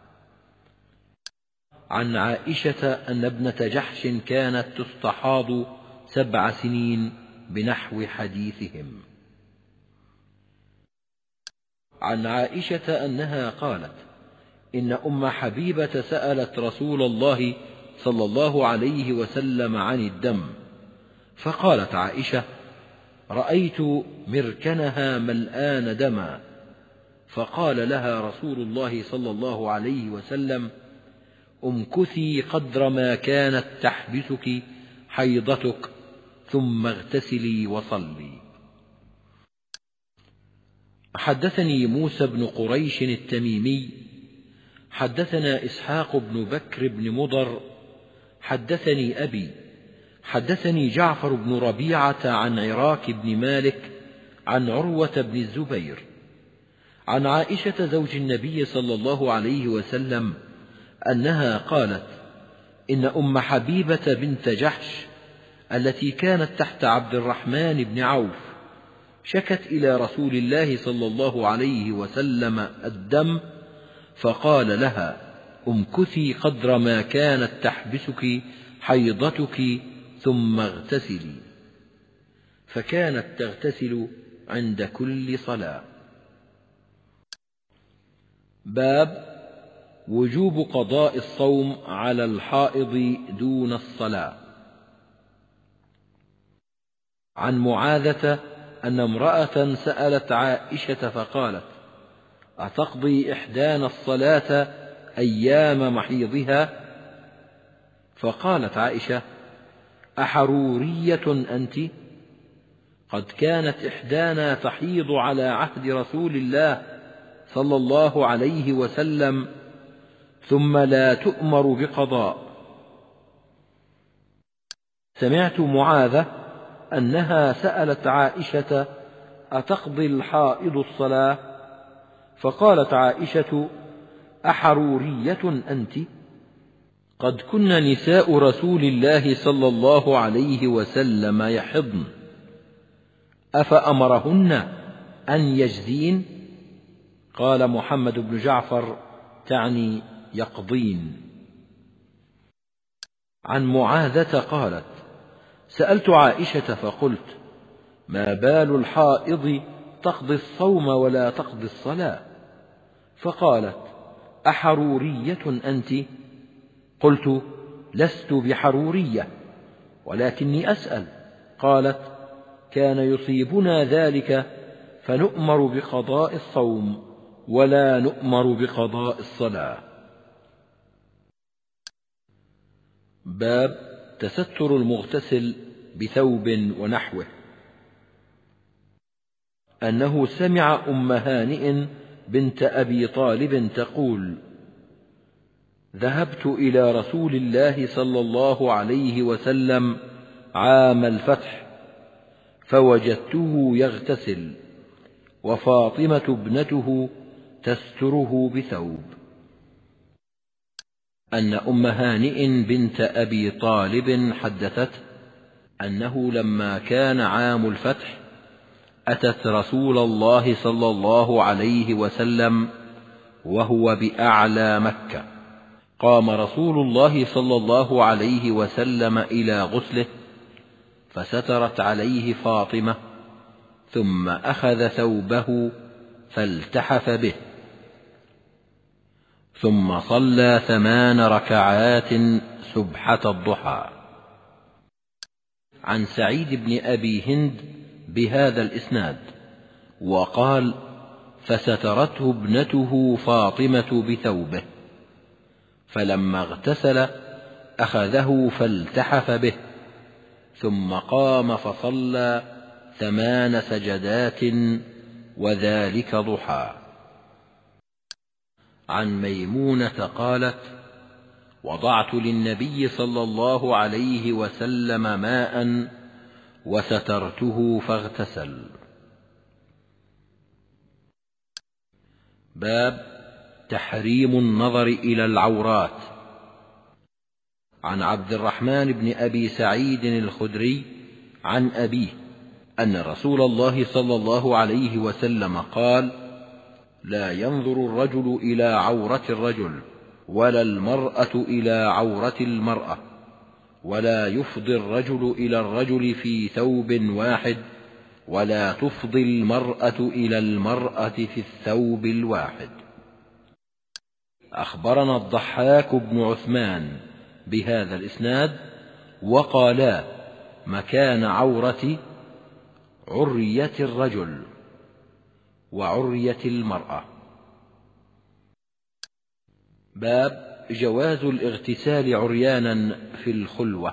عن عائشة أن ابنة جحش كانت تستحاض 7 سنين بنحو حديثهم. عن عائشة أنها قالت: إن أم حبيبة سألت رسول الله صلى الله عليه وسلم عن الدم، فقالت عائشة: رأيت مركنها ملآن دما، فقال لها رسول الله صلى الله عليه وسلم: امكثي قدر ما كانت تحبسك حيضتك ثم اغتسلي وصلي. حدثني موسى بن قريش التميمي حدثنا إسحاق بن بكر بن مضر حدثني أبي حدثني جعفر بن ربيعة عن عراك بن مالك عن عروة بن الزبير عن عائشة زوج النبي صلى الله عليه وسلم أنها قالت: إن أم حبيبة بنت جحش التي كانت تحت عبد الرحمن بن عوف شكت إلى رسول الله صلى الله عليه وسلم الدم، فقال لها: امكثي قدر ما كانت تحبسك حيضتك ثم اغتسلي، فكانت تغتسل عند كل صلاة. باب وجوب قضاء الصوم على الحائض دون الصلاة. عن معاذة أن امرأة سألت عائشة فقالت: أتقضي إحدانا الصلاة أيام محيضها؟ فقالت عائشة: أحرورية أنت؟ قد كانت إحدانا تحيض على عهد رسول الله صلى الله عليه وسلم ثم لا تؤمر بقضاء. سمعت معاذة أنها سألت عائشة: أتقضي الحائض الصلاة؟ فقالت عائشة: أحرورية أنت؟ قد كن نساء رسول الله صلى الله عليه وسلم يحضن، أفأمرهن أن يجزين؟ قال محمد بن جعفر: تعني يقضين. عن معاذة قالت: سألت عائشة فقلت: ما بال الحائض تقضي الصوم ولا تقضي الصلاة؟ فقالت: أحرورية أنت؟ قلت: لست بحرورية ولكني أسأل. قالت: كان يصيبنا ذلك فنؤمر بقضاء الصوم ولا نؤمر بقضاء الصلاة. باب تستر المغتسل بثوب ونحوه. أنه سمع أم هانئ بنت أبي طالب تقول: ذهبت إلى رسول الله صلى الله عليه وسلم عام الفتح فوجدته يغتسل وفاطمة ابنته تستره بثوب. أن أم هانئ بنت أبي طالب حدثت أنه لما كان عام الفتح أتت رسول الله صلى الله عليه وسلم وهو بأعلى مكة، قام رسول الله صلى الله عليه وسلم إلى غسله فسترت عليه فاطمة، ثم أخذ ثوبه فالتحف به، ثم صلى 8 ركعات سبحة الضحى. عن سعيد بن أبي هند بهذا الإسناد، وقال: فسترته ابنته فاطمة بثوبه، فلما اغتسل أخذه فالتحف به، ثم قام فصلى 8 سجدات، وذلك ضحى. عن ميمونة قالت: وضعت للنبي صلى الله عليه وسلم ماء وسترته فاغتسل. باب تحريم النظر إلى العورات. عن عبد الرحمن بن أبي سعيد الخدري عن أبيه أن رسول الله صلى الله عليه وسلم قال: لا ينظر الرجل إلى عورة الرجل، ولا المرأة إلى عورة المرأة، ولا يفضي الرجل إلى الرجل في ثوب واحد، ولا تفضي المرأة إلى المرأة في الثوب الواحد. أخبرنا الضحاك بن عثمان بهذا الإسناد، وقالا: مكان عورة عرية الرجل وعرية المرأة. باب جواز الاغتسال عريانا في الخلوة.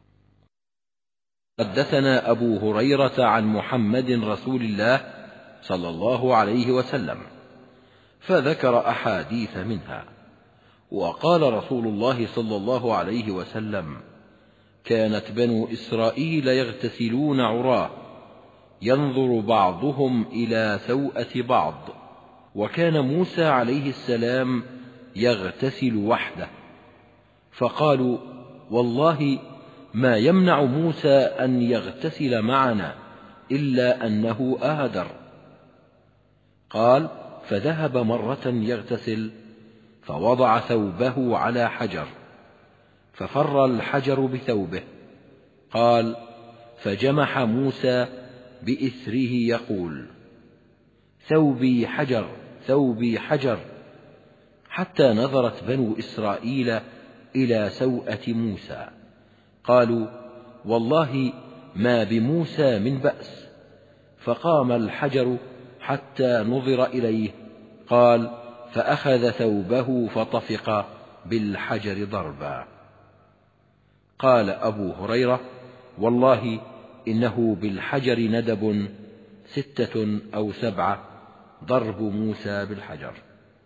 حدثنا أبو هريرة عن محمد رسول الله صلى الله عليه وسلم، فذكر أحاديث منها. وقال رسول الله صلى الله عليه وسلم: كانت بنو إسرائيل يغتسلون عراه، ينظر بعضهم إلى سوءة بعض، وكان موسى عليه السلام يغتسل وحده، فقالوا: والله ما يمنع موسى أن يغتسل معنا إلا أنه آدر. قال: فذهب مرة يغتسل، فوضع ثوبه على حجر، ففر الحجر بثوبه. قال: فجمح موسى بإثره يقول: ثوبي حجر، ثوبي حجر، حتى نظرت بنو إسرائيل إلى سوءة موسى، قالوا: والله ما بموسى من بأس. فقام الحجر حتى نظر إليه. قال: فأخذ ثوبه فطفق بالحجر ضربا. قال أبو هريرة: والله إنه بالحجر ندب 6 أو 7 ضرب موسى بالحجر.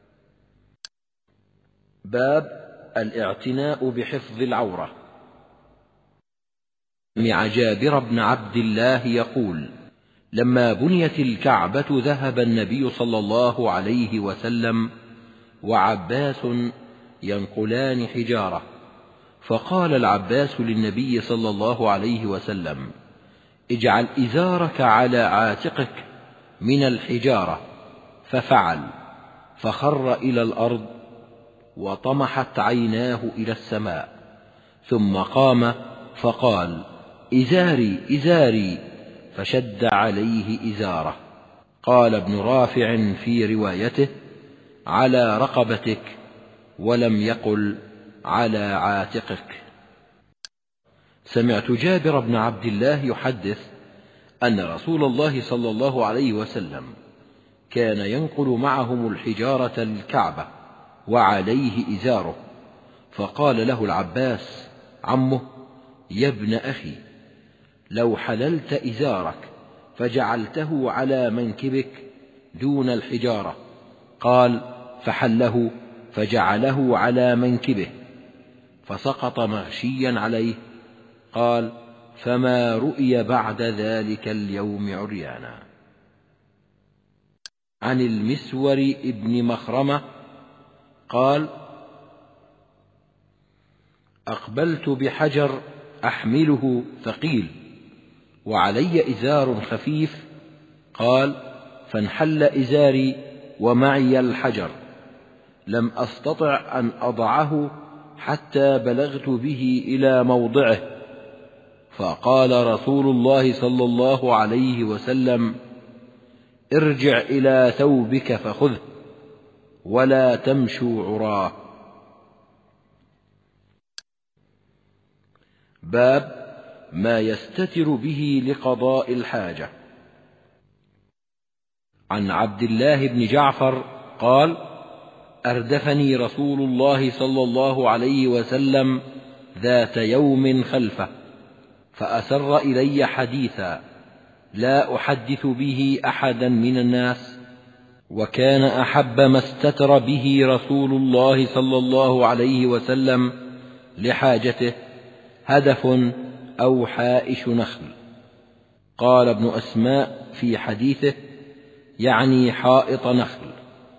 باب الاعتناء بحفظ العورة. سمع جابر بن عبد الله يقول: لما بنيت الكعبة ذهب النبي صلى الله عليه وسلم وعباس ينقلان حجارة، فقال العباس للنبي صلى الله عليه وسلم: اجعل إزارك على عاتقك من الحجارة. ففعل، فخر إلى الأرض، وطمحت عيناه إلى السماء، ثم قام فقال: إزاري إزاري، فشد عليه إزاره. قال ابن رافع في روايته: على رقبتك، ولم يقل على عاتقك. سمعت جابر بن عبد الله يحدث أن رسول الله صلى الله عليه وسلم كان ينقل معهم الحجارة للكعبة وعليه إزاره، فقال له العباس عمه: يا ابن أخي، لو حللت إزارك فجعلته على منكبك دون الحجارة. قال: فحله فجعله على منكبه، فسقط مغشيا عليه. قال: فما رؤي بعد ذلك اليوم عريانا. عن المسور ابن مخرمة قال: أقبلت بحجر أحمله ثقيل، وعلي إزار خفيف. قال: فانحل إزاري ومعي الحجر، لم أستطع أن أضعه حتى بلغت به إلى موضعه. فقال رسول الله صلى الله عليه وسلم: ارجع إلى ثوبك فخذه، ولا تمشوا عراه. باب ما يستتر به لقضاء الحاجة. عن عبد الله بن جعفر قال: أردفني رسول الله صلى الله عليه وسلم ذات يوم خلفه، فأسر إلي حديثا لا أحدث به أحدا من الناس، وكان أحب ما استتر به رسول الله صلى الله عليه وسلم لحاجته هدف أو حائش نخل. قال ابن أسماء في حديثه: يعني حائط نخل.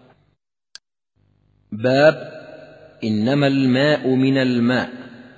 باب إنما الماء من الماء.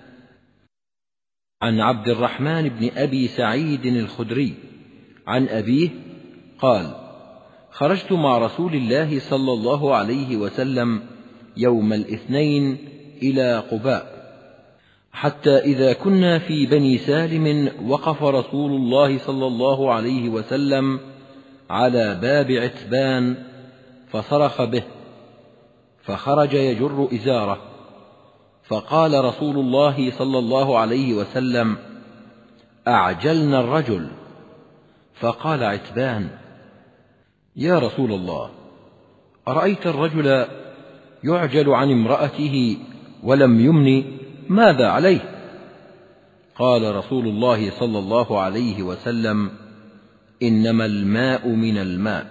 عن عبد الرحمن بن أبي سعيد الخدري عن أبيه قال: خرجت مع رسول الله صلى الله عليه وسلم يوم الاثنين إلى قباء، حتى إذا كنا في بني سالم وقف رسول الله صلى الله عليه وسلم على باب عتبان فصرخ به، فخرج يجر إزاره، فقال رسول الله صلى الله عليه وسلم: أعجلنا الرجل. فقال عتبان: يا رسول الله، أرأيت الرجل يعجل عن امرأته ولم يمن، ماذا عليه؟ قال رسول الله صلى الله عليه وسلم: إنما الماء من الماء.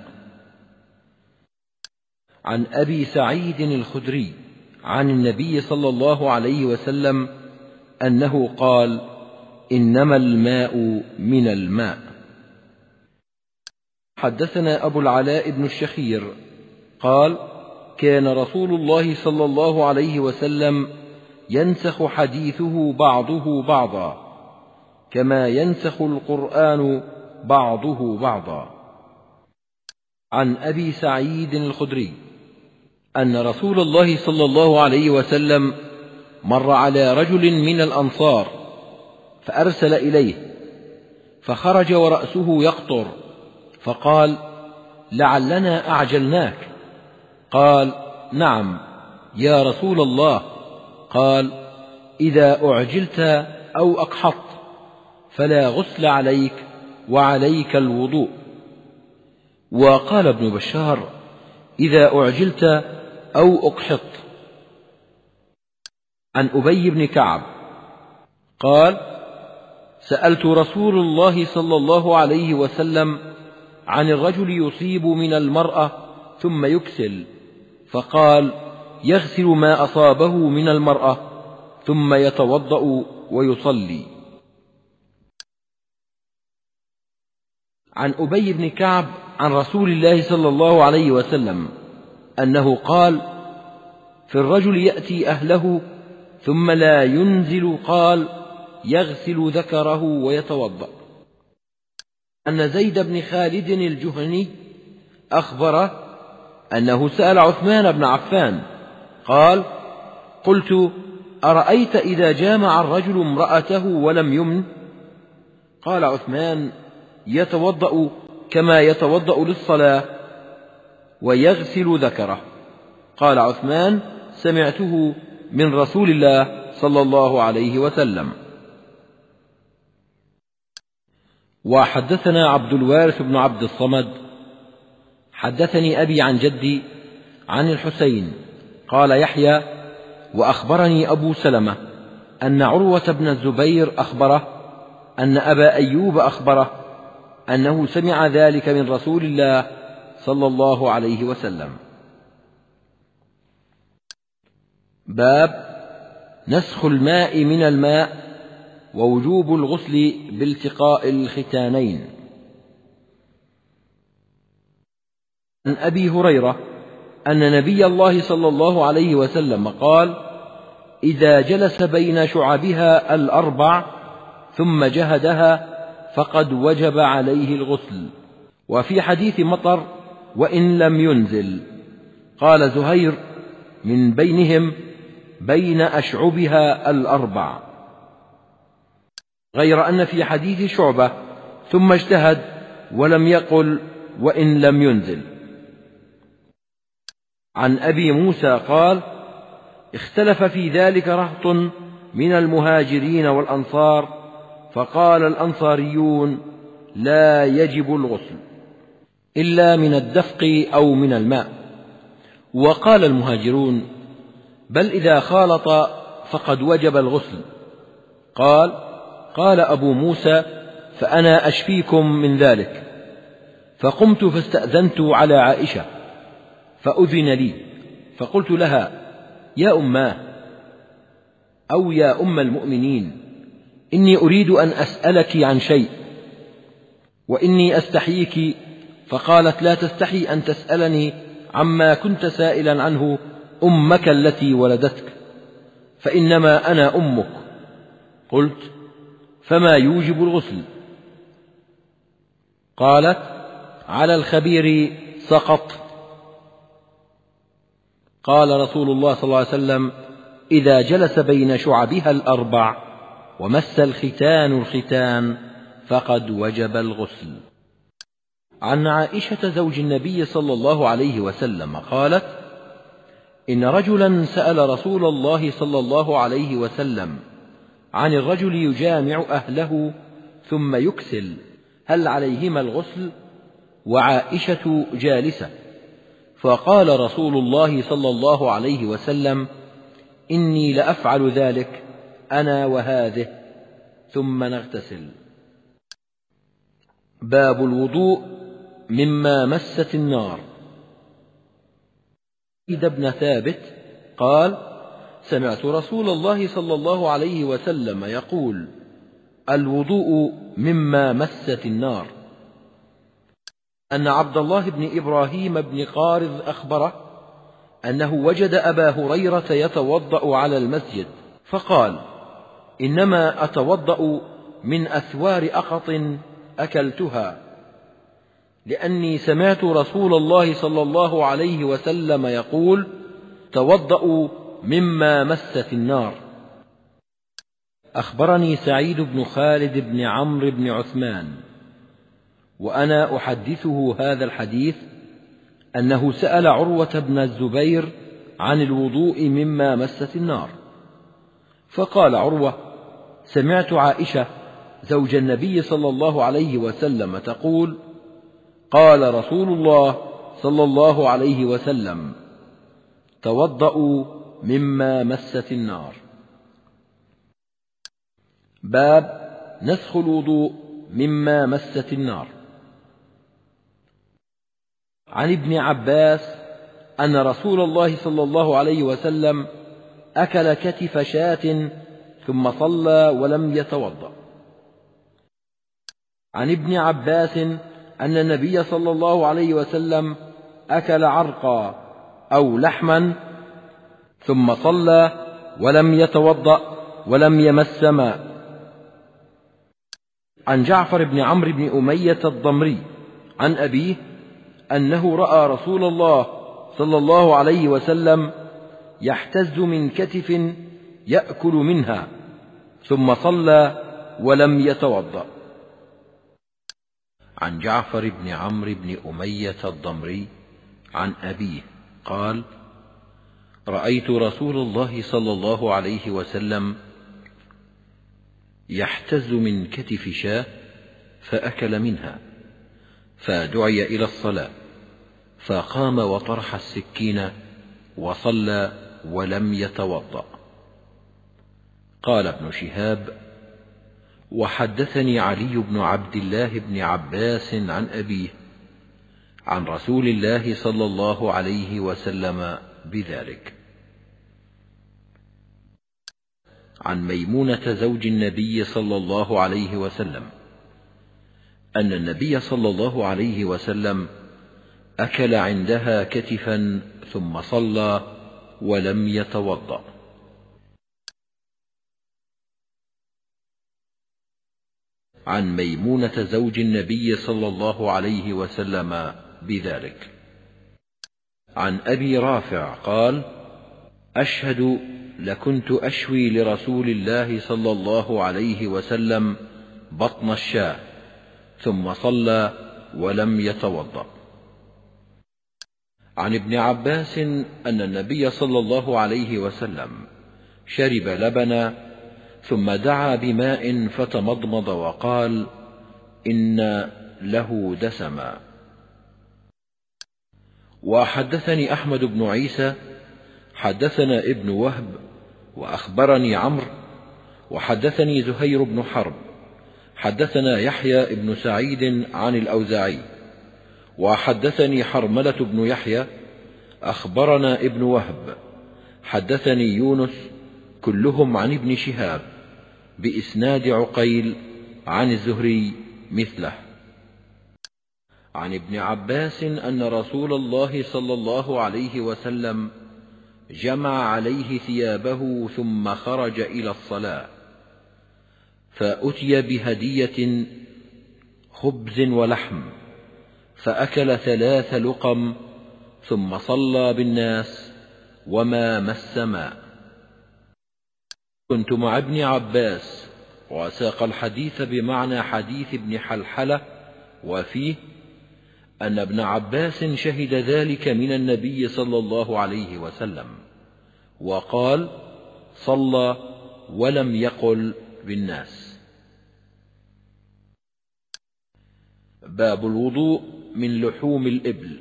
عن أبي سعيد الخدري عن النبي صلى الله عليه وسلم أنه قال: إنما الماء من الماء. حدثنا أبو العلاء بن الشخير قال: كان رسول الله صلى الله عليه وسلم ينسخ حديثه بعضه بعضا، كما ينسخ القرآن بعضه بعضا. عن أبي سعيد الخدري أن رسول الله صلى الله عليه وسلم مر على رجل من الأنصار فأرسل إليه، فخرج ورأسه يقطر، فقال: لعلنا أعجلناك. قال: نعم يا رسول الله. قال: إذا أعجلت أو أقحطت فلا غسل عليك وعليك الوضوء. وقال ابن بشار: إذا أعجلت أو أقحطت. عن أبي بن كعب قال: سألت رسول الله صلى الله عليه وسلم عن الرجل يصيب من المرأة ثم يكسل، فقال: يغسل ما أصابه من المرأة ثم يتوضأ ويصلي. عن أبي بن كعب عن رسول الله صلى الله عليه وسلم أنه قال: في الرجل يأتي أهله ثم لا ينزل، قال: يغسل ذكره ويتوضأ. أن زيد بن خالد الجهني أخبره أنه سأل عثمان بن عفان قال: قلت: أرأيت إذا جامع الرجل امرأته ولم يمن؟ قال عثمان: يتوضأ كما يتوضأ للصلاة ويغسل ذكره. قال عثمان: سمعته من رسول الله صلى الله عليه وسلم. وحدثنا عبد الوارث بن عبد الصمد حدثني أبي عن جدي عن الحسين قال يحيى: وأخبرني أبو سلمة أن عروة بن الزبير أخبره أن أبا أيوب أخبره أنه سمع ذلك من رسول الله صلى الله عليه وسلم. باب نسخ الماء من الماء ووجوب الغسل بالتقاء الختانين. عن أبي هريرة أن نبي الله صلى الله عليه وسلم قال: إذا جلس بين شعبها الأربع ثم جهدها فقد وجب عليه الغسل. وفي حديث مطر: وإن لم ينزل. قال زهير: من بينهم بين أشعبها الأربع، غير أن في حديث شعبة: ثم اجتهد ولم يقل وإن لم ينزل. عن أبي موسى قال: اختلف في ذلك رهط من المهاجرين والأنصار، فقال الأنصاريون: لا يجب الغسل إلا من الدفق أو من الماء. وقال المهاجرون: بل إذا خالط فقد وجب الغسل. قال أبو موسى: فأنا أشفيكم من ذلك. فقمت فاستأذنت على عائشة فأذن لي، فقلت لها: يا أماه، أو يا أم المؤمنين، إني أريد أن أسألك عن شيء وإني أستحييك. فقالت: لا تستحي أن تسألني عما كنت سائلا عنه أمك التي ولدتك، فإنما أنا أمك. قلت: فما يوجب الغسل؟ قالت: على الخبير سقط. قال رسول الله صلى الله عليه وسلم: إذا جلس بين شعبها الأربع ومس الختان الختان فقد وجب الغسل. عن عائشة زوج النبي صلى الله عليه وسلم قالت: إن رجلا سأل رسول الله صلى الله عليه وسلم عن الرجل يجامع أهله ثم يكسل، هل عليهما الغسل؟ وعائشة جالسة، فقال رسول الله صلى الله عليه وسلم: إني لأفعل ذلك أنا وهذه، ثم نغتسل. باب الوضوء مما مست النار. زيد بن ثابت قال: سمعت رسول الله صلى الله عليه وسلم يقول: الوضوء مما مست النار. أن عبد الله بن إبراهيم بن قارض أخبره أنه وجد أبا هريرة يتوضأ على المسجد، فقال: إنما أتوضأ من أثوار أقط أكلتها، لأني سمعت رسول الله صلى الله عليه وسلم يقول: توضأوا مما مست النار. أخبرني سعيد بن خالد بن عمرو بن عثمان وأنا أحدثه هذا الحديث أنه سأل عروة بن الزبير عن الوضوء مما مست النار، فقال عروة: سمعت عائشة زوج النبي صلى الله عليه وسلم تقول: قال رسول الله صلى الله عليه وسلم: توضأوا مما مست النار. باب نسخ الوضوء مما مست النار. عن ابن عباس أن رسول الله صلى الله عليه وسلم أكل كتف شاة ثم صلى ولم يتوضأ. عن ابن عباس أن النبي صلى الله عليه وسلم أكل عرقا أو لحما ثم صلى ولم يتوضأ ولم يمس ماء. عن جعفر بن عمرو بن أمية الضمري عن أبيه أنه رأى رسول الله صلى الله عليه وسلم يحتز من كتف يأكل منها ثم صلى ولم يتوضأ. عن جعفر بن عمرو بن أمية الضمري عن أبيه قال: رأيت رسول الله صلى الله عليه وسلم يحتز من كتف شاة فأكل منها، فدعي إلى الصلاة فقام وطرح السكين وصلى ولم يتوضأ. قال ابن شهاب: وحدثني علي بن عبد الله بن عباس عن أبيه عن رسول الله صلى الله عليه وسلم بذلك. عن ميمونة زوج النبي صلى الله عليه وسلم أن النبي صلى الله عليه وسلم أكل عندها كتفا ثم صلى ولم يتوضأ. عن ميمونة زوج النبي صلى الله عليه وسلم بذلك. عن أبي رافع قال: أشهد لكنت أشوي لرسول الله صلى الله عليه وسلم بطن الشاة ثم صلى ولم يتوضأ. عن ابن عباس أن النبي صلى الله عليه وسلم شرب لبنا ثم دعا بماء فتمضمض وقال: إن له دسما. وحدثني أحمد بن عيسى حدثنا ابن وهب وأخبرني عمرو وحدثني زهير بن حرب حدثنا يحيى بن سعيد عن الأوزاعي وحدثني حرملة بن يحيى أخبرنا ابن وهب حدثني يونس كلهم عن ابن شهاب بإسناد عقيل عن الزهري مثله. عن ابن عباس أن رسول الله صلى الله عليه وسلم جمع عليه ثيابه ثم خرج إلى الصلاة، فأتي بهدية خبز ولحم، فأكل 3 لقم ثم صلى بالناس وما مس ماء. كنت مع ابن عباس وساق الحديث بمعنى حديث ابن حلحلة، وفيه أن ابن عباس شهد ذلك من النبي صلى الله عليه وسلم، وقال: صلى ولم يقل بالناس. باب الوضوء من لحوم الإبل.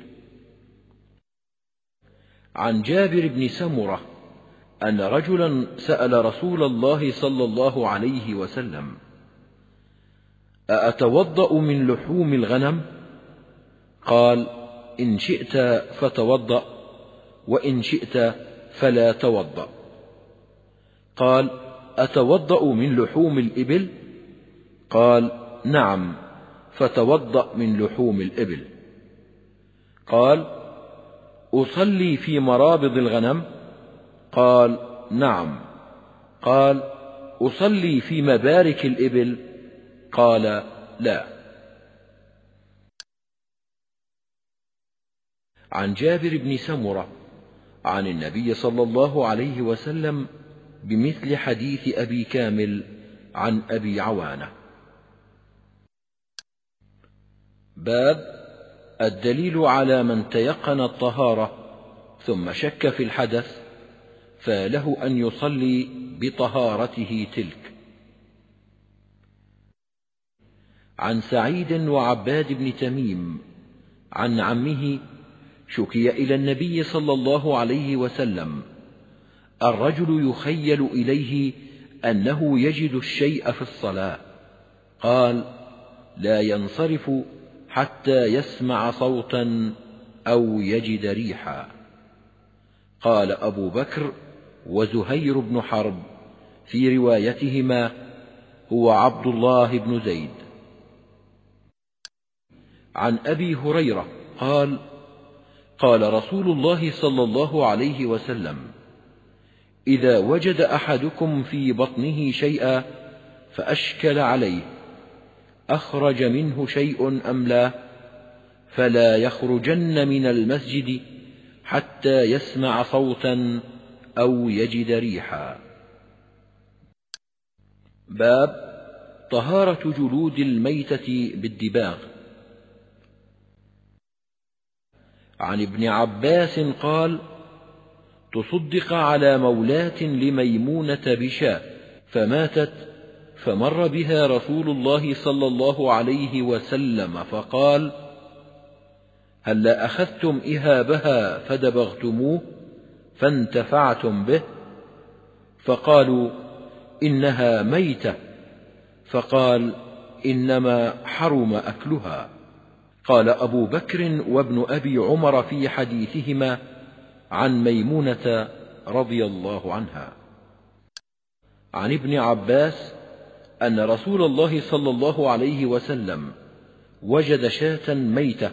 عن جابر بن سمرة أن رجلا سأل رسول الله صلى الله عليه وسلم: أأتوضأ من لحوم الغنم؟ قال: إن شئت فتوضأ، وإن شئت فلا توضأ. قال: أتوضأ من لحوم الإبل؟ قال: نعم، فتوضأ من لحوم الإبل. قال: أصلي في مرابض الغنم؟ قال: نعم. قال: أصلي في مبارك الإبل؟ قال: لا. عن جابر بن سمرة عن النبي صلى الله عليه وسلم بمثل حديث أبي كامل عن أبي عوانة. باب الدليل على من تيقن الطهارة ثم شك في الحدث فله أن يصلي بطهارته تلك. عن سعيد وعباد بن تميم عن عمه شكي إلى النبي صلى الله عليه وسلم الرجل يخيل إليه أنه يجد الشيء في الصلاة، قال: لا ينصرف حتى يسمع صوتا أو يجد ريحا. قال أبو بكر وزهير بن حرب في روايتهما: هو عبد الله بن زيد. عن أبي هريرة قال: قال رسول الله صلى الله عليه وسلم: إذا وجد أحدكم في بطنه شيئا فأشكل عليه أخرج منه شيء أم لا، فلا يخرجن من المسجد حتى يسمع صوتا أو يجد ريحا. باب طهارة جلود الميتة بالدباغ. عن ابن عباس قال: تصدق على مولاة لميمونة بشاة فماتت، فمر بها رسول الله صلى الله عليه وسلم فقال: هلا أخذتم إهابها فدبغتموه فانتفعتم به؟ فقالوا: إنها ميتة. فقال: إنما حرم أكلها. قال أبو بكر وابن أبي عمر في حديثهما عن ميمونة رضي الله عنها. عن ابن عباس أن رسول الله صلى الله عليه وسلم وجد شاة ميتة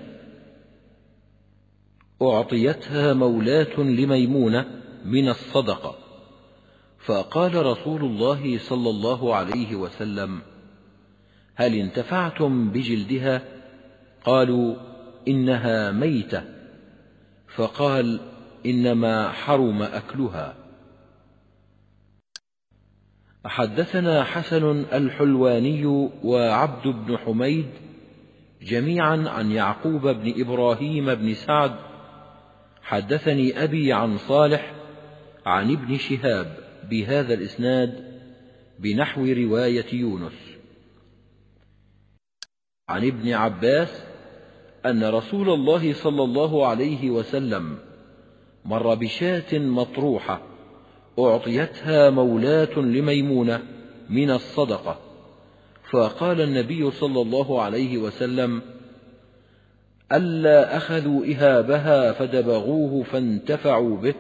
أعطيتها مولاة لميمونة من الصدقة، فقال رسول الله صلى الله عليه وسلم: هل انتفعتم بجلدها؟ قالوا: إنها ميتة. فقال: إنما حرم أكلها. حدثنا حسن الحلواني وعبد بن حميد جميعا عن يعقوب بن إبراهيم بن سعد حدثني أبي عن صالح عن ابن شهاب بهذا الإسناد بنحو رواية يونس. عن ابن عباس أن رسول الله صلى الله عليه وسلم مر بشاة مطروحة أعطيتها مولاة لميمونة من الصدقة، فقال النبي صلى الله عليه وسلم: ألا أخذوا إهابها فدبغوه فانتفعوا به؟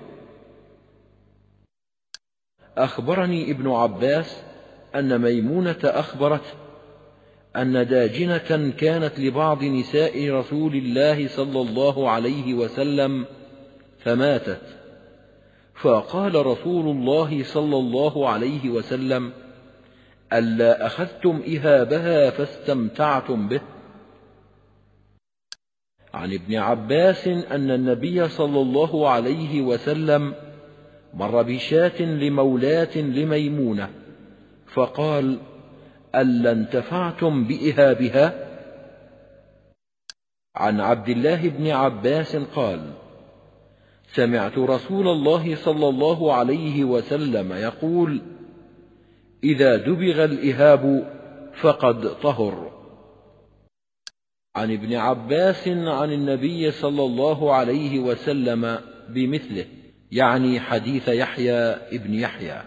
أخبرني ابن عباس أن ميمونة أخبرته أن داجنة كانت لبعض نساء رسول الله صلى الله عليه وسلم فماتت، فقال رسول الله صلى الله عليه وسلم: ألا أخذتم إهابها فاستمتعتم به؟ عن ابن عباس أن النبي صلى الله عليه وسلم مر بشاة لمولاة لميمونة فقال: ألا انتفعتم بإهابها؟ عن عبد الله بن عباس قال: سمعت رسول الله صلى الله عليه وسلم يقول: إذا دبغ الإهاب فقد طهر. عن ابن عباس عن النبي صلى الله عليه وسلم بمثله، يعني حديث يحيى ابن يحيى.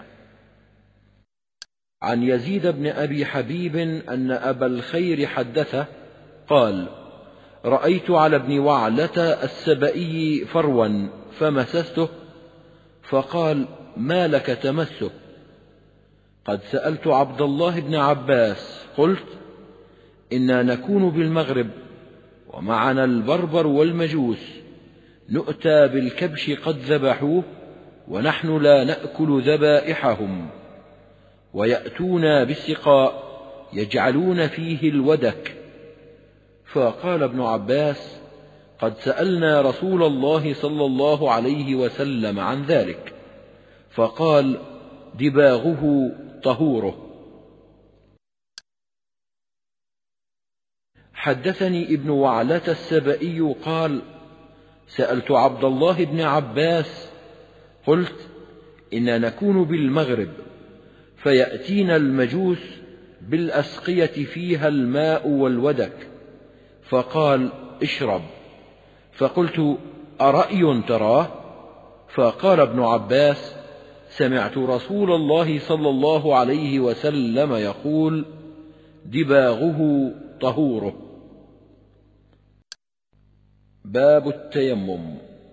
عن يزيد بن أبي حبيب أن أبا الخير حدثه قال: رأيت على ابن وعلة السبئي فروا فمسسته، فقال: ما لك تمسه؟ قد سألت عبد الله بن عباس قلت: إنا نكون بالمغرب ومعنا البربر والمجوس، نؤتى بالكبش قد ذبحوه ونحن لا نأكل ذبائحهم، ويأتونا بالسقاء يجعلون فيه الودك. فقال ابن عباس: قد سألنا رسول الله صلى الله عليه وسلم عن ذلك، فقال: دباغه طهوره. حدثني ابن وعلة السبئي قال: سألت عبد الله بن عباس قلت: إنا نكون بالمغرب فيأتينا المجوس بالأسقية فيها الماء والودك، فقال: اشرب. فقلت: أرأي تراه؟ فقال ابن عباس: سمعت رسول الله صلى الله عليه وسلم يقول: دباغه طهوره. باب التيمم.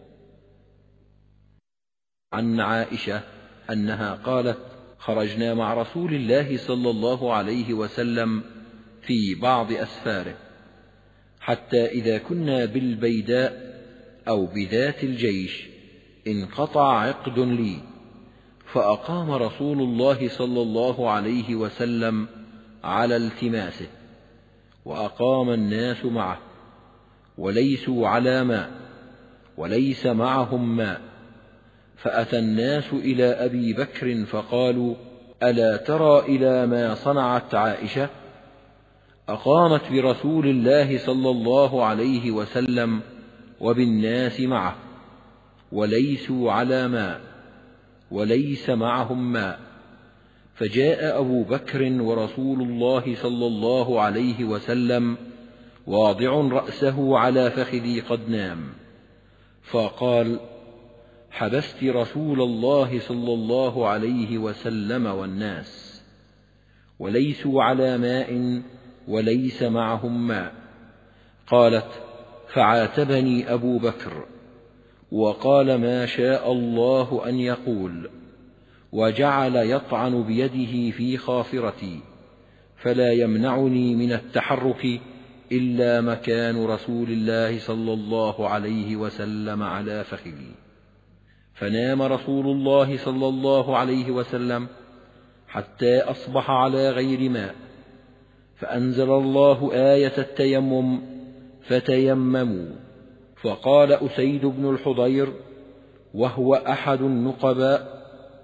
عن عائشة أنها قالت: خرجنا مع رسول الله صلى الله عليه وسلم في بعض أسفاره، حتى إذا كنا بالبيداء أو بذات الجيش انقطع عقد لي، فأقام رسول الله صلى الله عليه وسلم على التماسه، وأقام الناس معه، وليسوا على ماء وليس معهم ماء، فأتى الناس إلى أبي بكر فقالوا: ألا ترى إلى ما صنعت عائشة؟ أقامت برسول الله صلى الله عليه وسلم وبالناس معه، وليسوا على ماء وليس معهم ماء. فجاء أبو بكر ورسول الله صلى الله عليه وسلم واضع رأسه على فخذي قد نام، فقال: حبست رسول الله صلى الله عليه وسلم والناس، وليسوا على ماء وليس معهم ماء. قالت: فعاتبني أبو بكر وقال ما شاء الله أن يقول، وجعل يطعن بيده في خاصرتي، فلا يمنعني من التحرك إلا مكان رسول الله صلى الله عليه وسلم على فخذي. فنام رسول الله صلى الله عليه وسلم حتى أصبح على غير ماء، فأنزل الله آية التيمم: فتيمموا. فقال أسيد بن الحضير وهو أحد النقباء: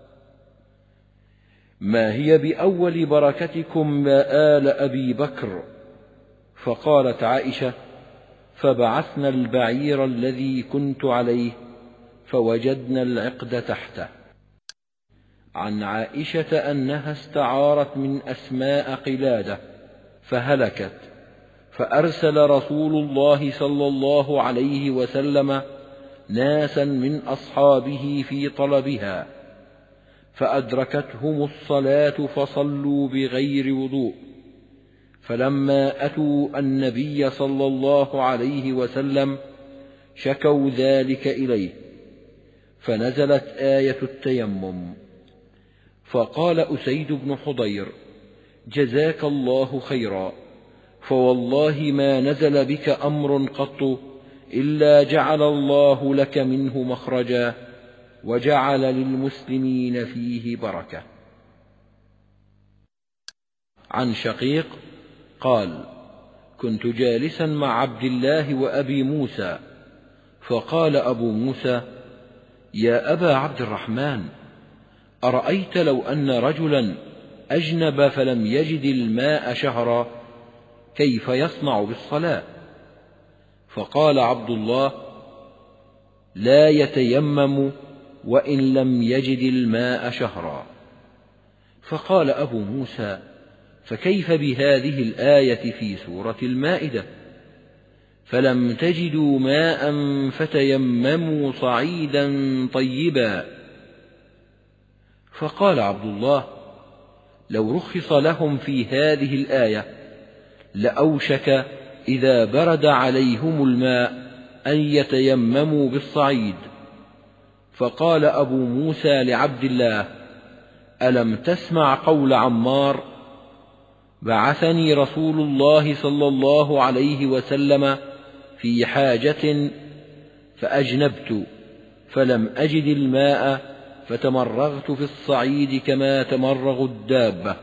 ما هي بأول بركتكم يا آل أبي بكر؟ فقالت عائشة: فبعثنا البعير الذي كنت عليه فوجدنا العقد تحته. عن عائشة أنها استعارت من أسماء قلادة فهلكت، فأرسل رسول الله صلى الله عليه وسلم ناسا من أصحابه في طلبها، فأدركتهم الصلاة فصلوا بغير وضوء، فلما أتوا النبي صلى الله عليه وسلم شكوا ذلك إليه، فنزلت آية التيمم، فقال أسيد بن حضير: جزاك الله خيرا، فوالله ما نزل بك أمر قط إلا جعل الله لك منه مخرجا وجعل للمسلمين فيه بركة. عن شقيق قال: كنت جالسا مع عبد الله وأبي موسى، فقال أبو موسى: يا أبا عبد الرحمن، أرأيت لو أن رجلا أجنب فلم يجد الماء شهرا كيف يصنع بالصلاة؟ فقال عبد الله: لا يتيمم وإن لم يجد الماء شهرا. فقال أبو موسى: فكيف بهذه الآية في سورة المائدة: فلم تجدوا ماء فتيمموا صعيدا طيبا؟ فقال عبد الله: لو رخص لهم في هذه الآية لأوشك إذا برد عليهم الماء أن يتيمموا بالصعيد. فقال أبو موسى لعبد الله: ألم تسمع قول عمار: بعثني رسول الله صلى الله عليه وسلم في حاجة فأجنبت فلم أجد الماء فتمرغت في الصعيد كما تمرغ الدابة،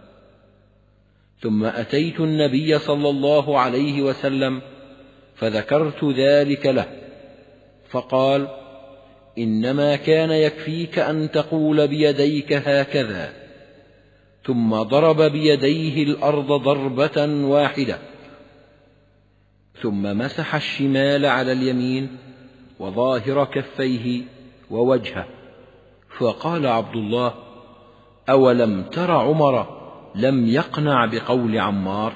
ثم أتيت النبي صلى الله عليه وسلم فذكرت ذلك له، فقال: إنما كان يكفيك أن تقول بيديك هكذا، ثم ضرب بيديه الأرض ضربة واحدة، ثم مسح الشمال على اليمين وظاهر كفيه ووجهه. فقال عبد الله: أولم تر عمر لم يقنع بقول عمار؟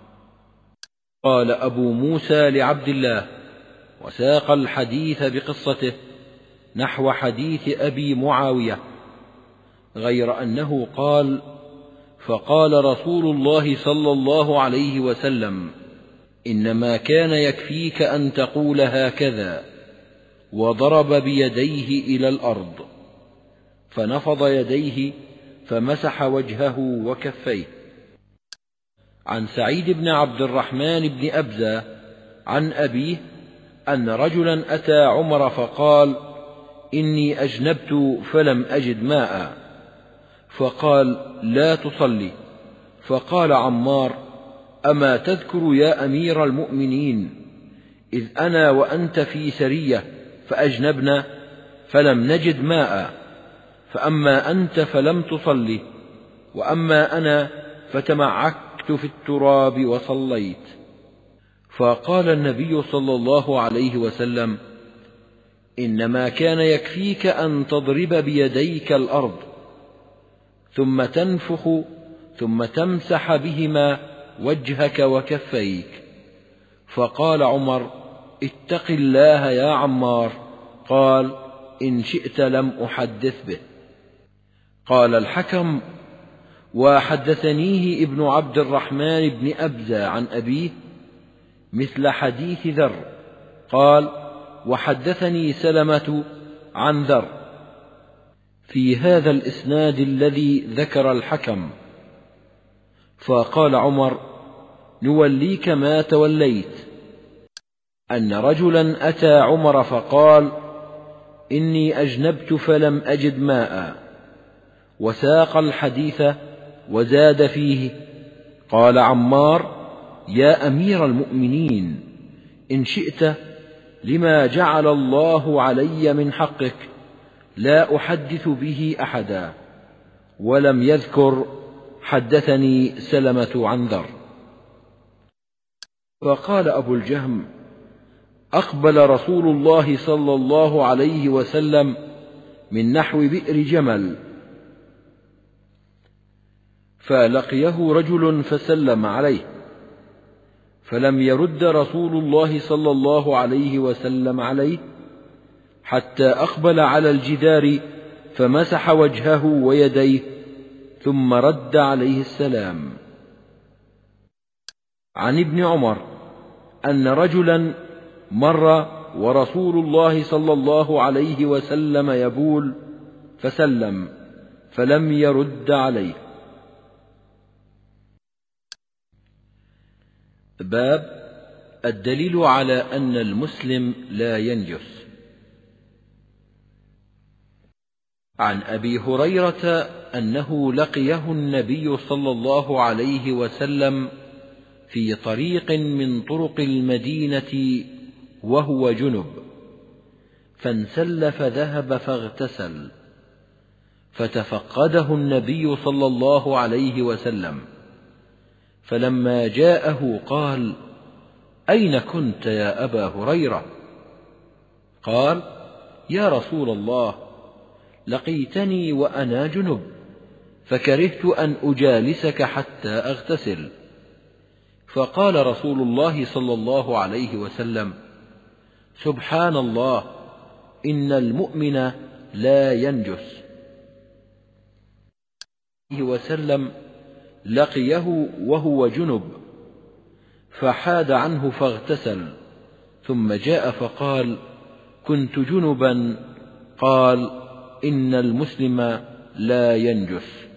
قال أبو موسى لعبد الله، وساق الحديث بقصته نحو حديث أبي معاوية، غير أنه قال: فقال رسول الله صلى الله عليه وسلم: إنما كان يكفيك أن تقول هكذا، وضرب بيديه إلى الأرض، فنفض يديه فمسح وجهه وكفيه. عن سعيد بن عبد الرحمن بن أبزة عن أبيه أن رجلا أتى عمر فقال: إني أجنبت فلم أجد ماء، فقال: لا تصلي. فقال عمار: أما تذكر يا أمير المؤمنين إذ أنا وأنت في سرية فأجنبنا فلم نجد ماء، فأما أنت فلم تصلي، وأما أنا فتمعكت في التراب وصليت. فقال النبي صلى الله عليه وسلم: إنما كان يكفيك أن تضرب بيديك الأرض ثم تنفخ ثم تمسح بهما وجهك وكفيك. فقال عمر: اتق الله يا عمار. قال: إن شئت لم أحدث به. قال الحكم: وحدثنيه ابن عبد الرحمن بن أبزة عن أبيه مثل حديث ذر. قال: وحدثني سلمة عن ذر في هذا الإسناد الذي ذكر الحكم. فقال عمر: نوليك ما توليت. أن رجلا أتى عمر فقال: إني أجنبت فلم أجد ماء، وساق الحديث وزاد فيه. قال عمار: يا أمير المؤمنين، إن شئت لما جعل الله علي من حقك لا أحدث به أحدا. ولم يذكر حدثني سلمة عن ذر. فقال أبو الجهم: أقبل رسول الله صلى الله عليه وسلم من نحو بئر جمل، فلقيه رجل فسلم عليه، فلم يرد رسول الله صلى الله عليه وسلم عليه حتى أقبل على الجدار فمسح وجهه ويديه ثم رد عليه السلام. عن ابن عمر أن رجلا مر ورسول الله صلى الله عليه وسلم يبول فسلم فلم يرد عليه. باب الدليل على أن المسلم لا ينجس. عن أبي هريرة أنه لقيه النبي صلى الله عليه وسلم في طريق من طرق المدينة وهو جنب، فانسل فذهب فاغتسل، فتفقده النبي صلى الله عليه وسلم، فلما جاءه قال: أين كنت يا أبا هريرة؟ قال: يا رسول الله، لقيتني وأنا جنب، فكرهت أن أجالسك حتى أغتسل. فقال رسول الله صلى الله عليه وسلم: سبحان الله، إن المؤمن لا ينجس. وسلم لقيه وهو جنب فحاد عنه فاغتسل، ثم جاء فقال: كنت جنبا. قال: إن المسلم لا ينجس.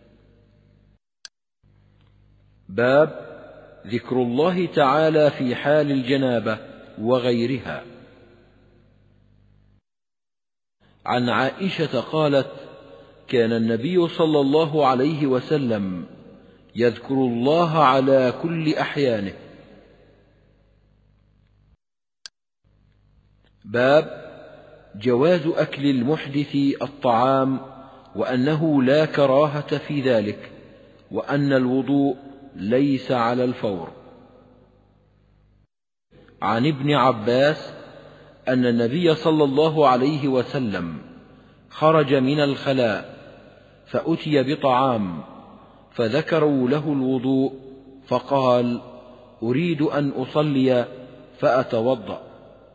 باب ذكر الله تعالى في حال الجنابة وغيرها. عن عائشة قالت: كان النبي صلى الله عليه وسلم يذكر الله على كل أحيانه. باب جواز أكل المحدث الطعام، وأنه لا كراهة في ذلك، وأن الوضوء ليس على الفور. عن ابن عباس أن النبي صلى الله عليه وسلم خرج من الخلاء فأتي بطعام، فذكروا له الوضوء، فقال: أريد أن أصلي فأتوضأ.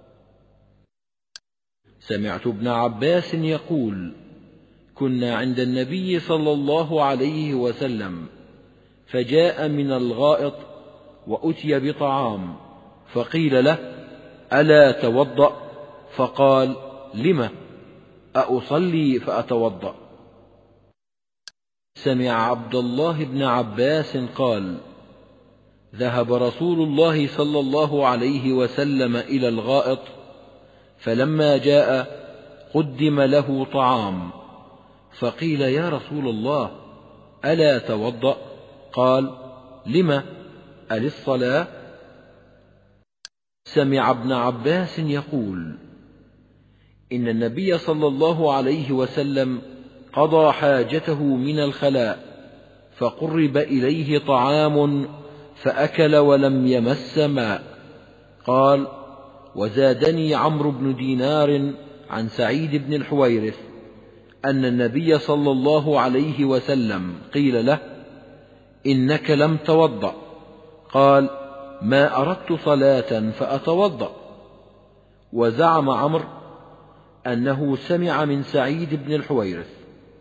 سمعت ابن عباس يقول: كنا عند النبي صلى الله عليه وسلم، فجاء من الغائط وأتي بطعام، فقيل له: ألا توضأ؟ فقال: لم؟ أصلي فأتوضأ. سمع عبد الله بن عباس قال: ذهب رسول الله صلى الله عليه وسلم إلى الغائط، فلما جاء قدم له طعام، فقيل: يا رسول الله، ألا توضأ؟ قال: لم؟ أللصلاة؟ سمع ابن عباس يقول: إن النبي صلى الله عليه وسلم قضى حاجته من الخلاء، فقرب إليه طعام فأكل ولم يمس ماء. قال: وزادني عمرو بن دينار عن سعيد بن الحويرث أن النبي صلى الله عليه وسلم قيل له: إنك لم توضأ. قال: ما أردت صلاة فأتوضأ. وزعم عمرو أنه سمع من سعيد بن الحويرث.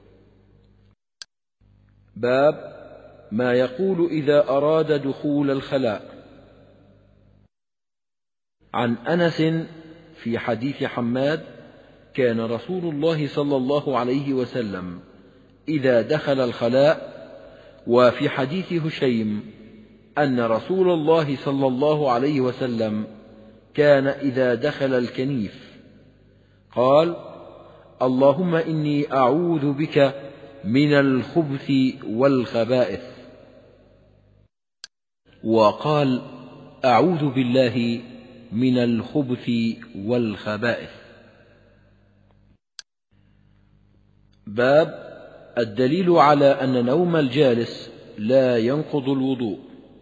باب ما يقول إذا أراد دخول الخلاء. عن أنس في حديث حماد: كان رسول الله صلى الله عليه وسلم إذا دخل الخلاء. وفي حديث هشيم أن رسول الله صلى الله عليه وسلم كان إذا دخل الكنيف قال: اللهم إني أعوذ بك من الخبث والخبائث. وقال: أعوذ بالله من الخبث والخبائث. باب الدليل على أن نوم الجالس لا ينقض الوضوء.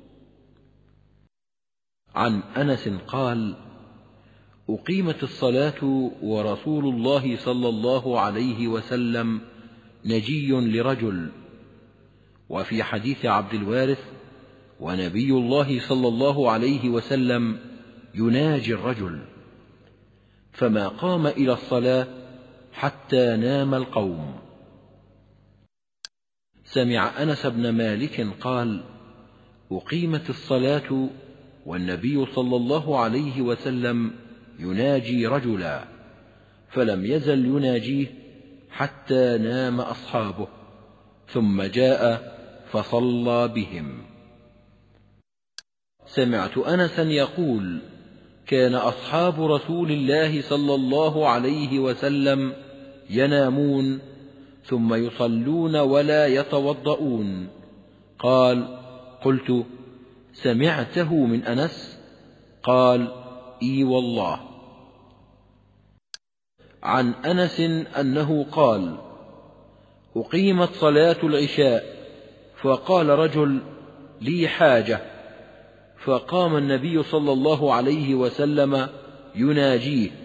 عن أنس قال: أقيمت الصلاة ورسول الله صلى الله عليه وسلم نجي لرجل، وفي حديث عبد الوارث: ونبي الله صلى الله عليه وسلم يناجي الرجل، فما قام إلى الصلاة حتى نام القوم. سمع أنس بن مالك قال: أقيمت الصلاة والنبي صلى الله عليه وسلم يناجي رجلا، فلم يزل يناجيه حتى نام أصحابه، ثم جاء فصلى بهم. سمعت أنسا يقول: كان أصحاب رسول الله صلى الله عليه وسلم ينامون ثم يصلون ولا يتوضؤون. قال: قلت: سمعته من أنس؟ قال: إي والله. عن أنس أنه قال: أقيمت صلاة العشاء، فقال رجل: لي حاجة، فقام النبي صلى الله عليه وسلم يناجيه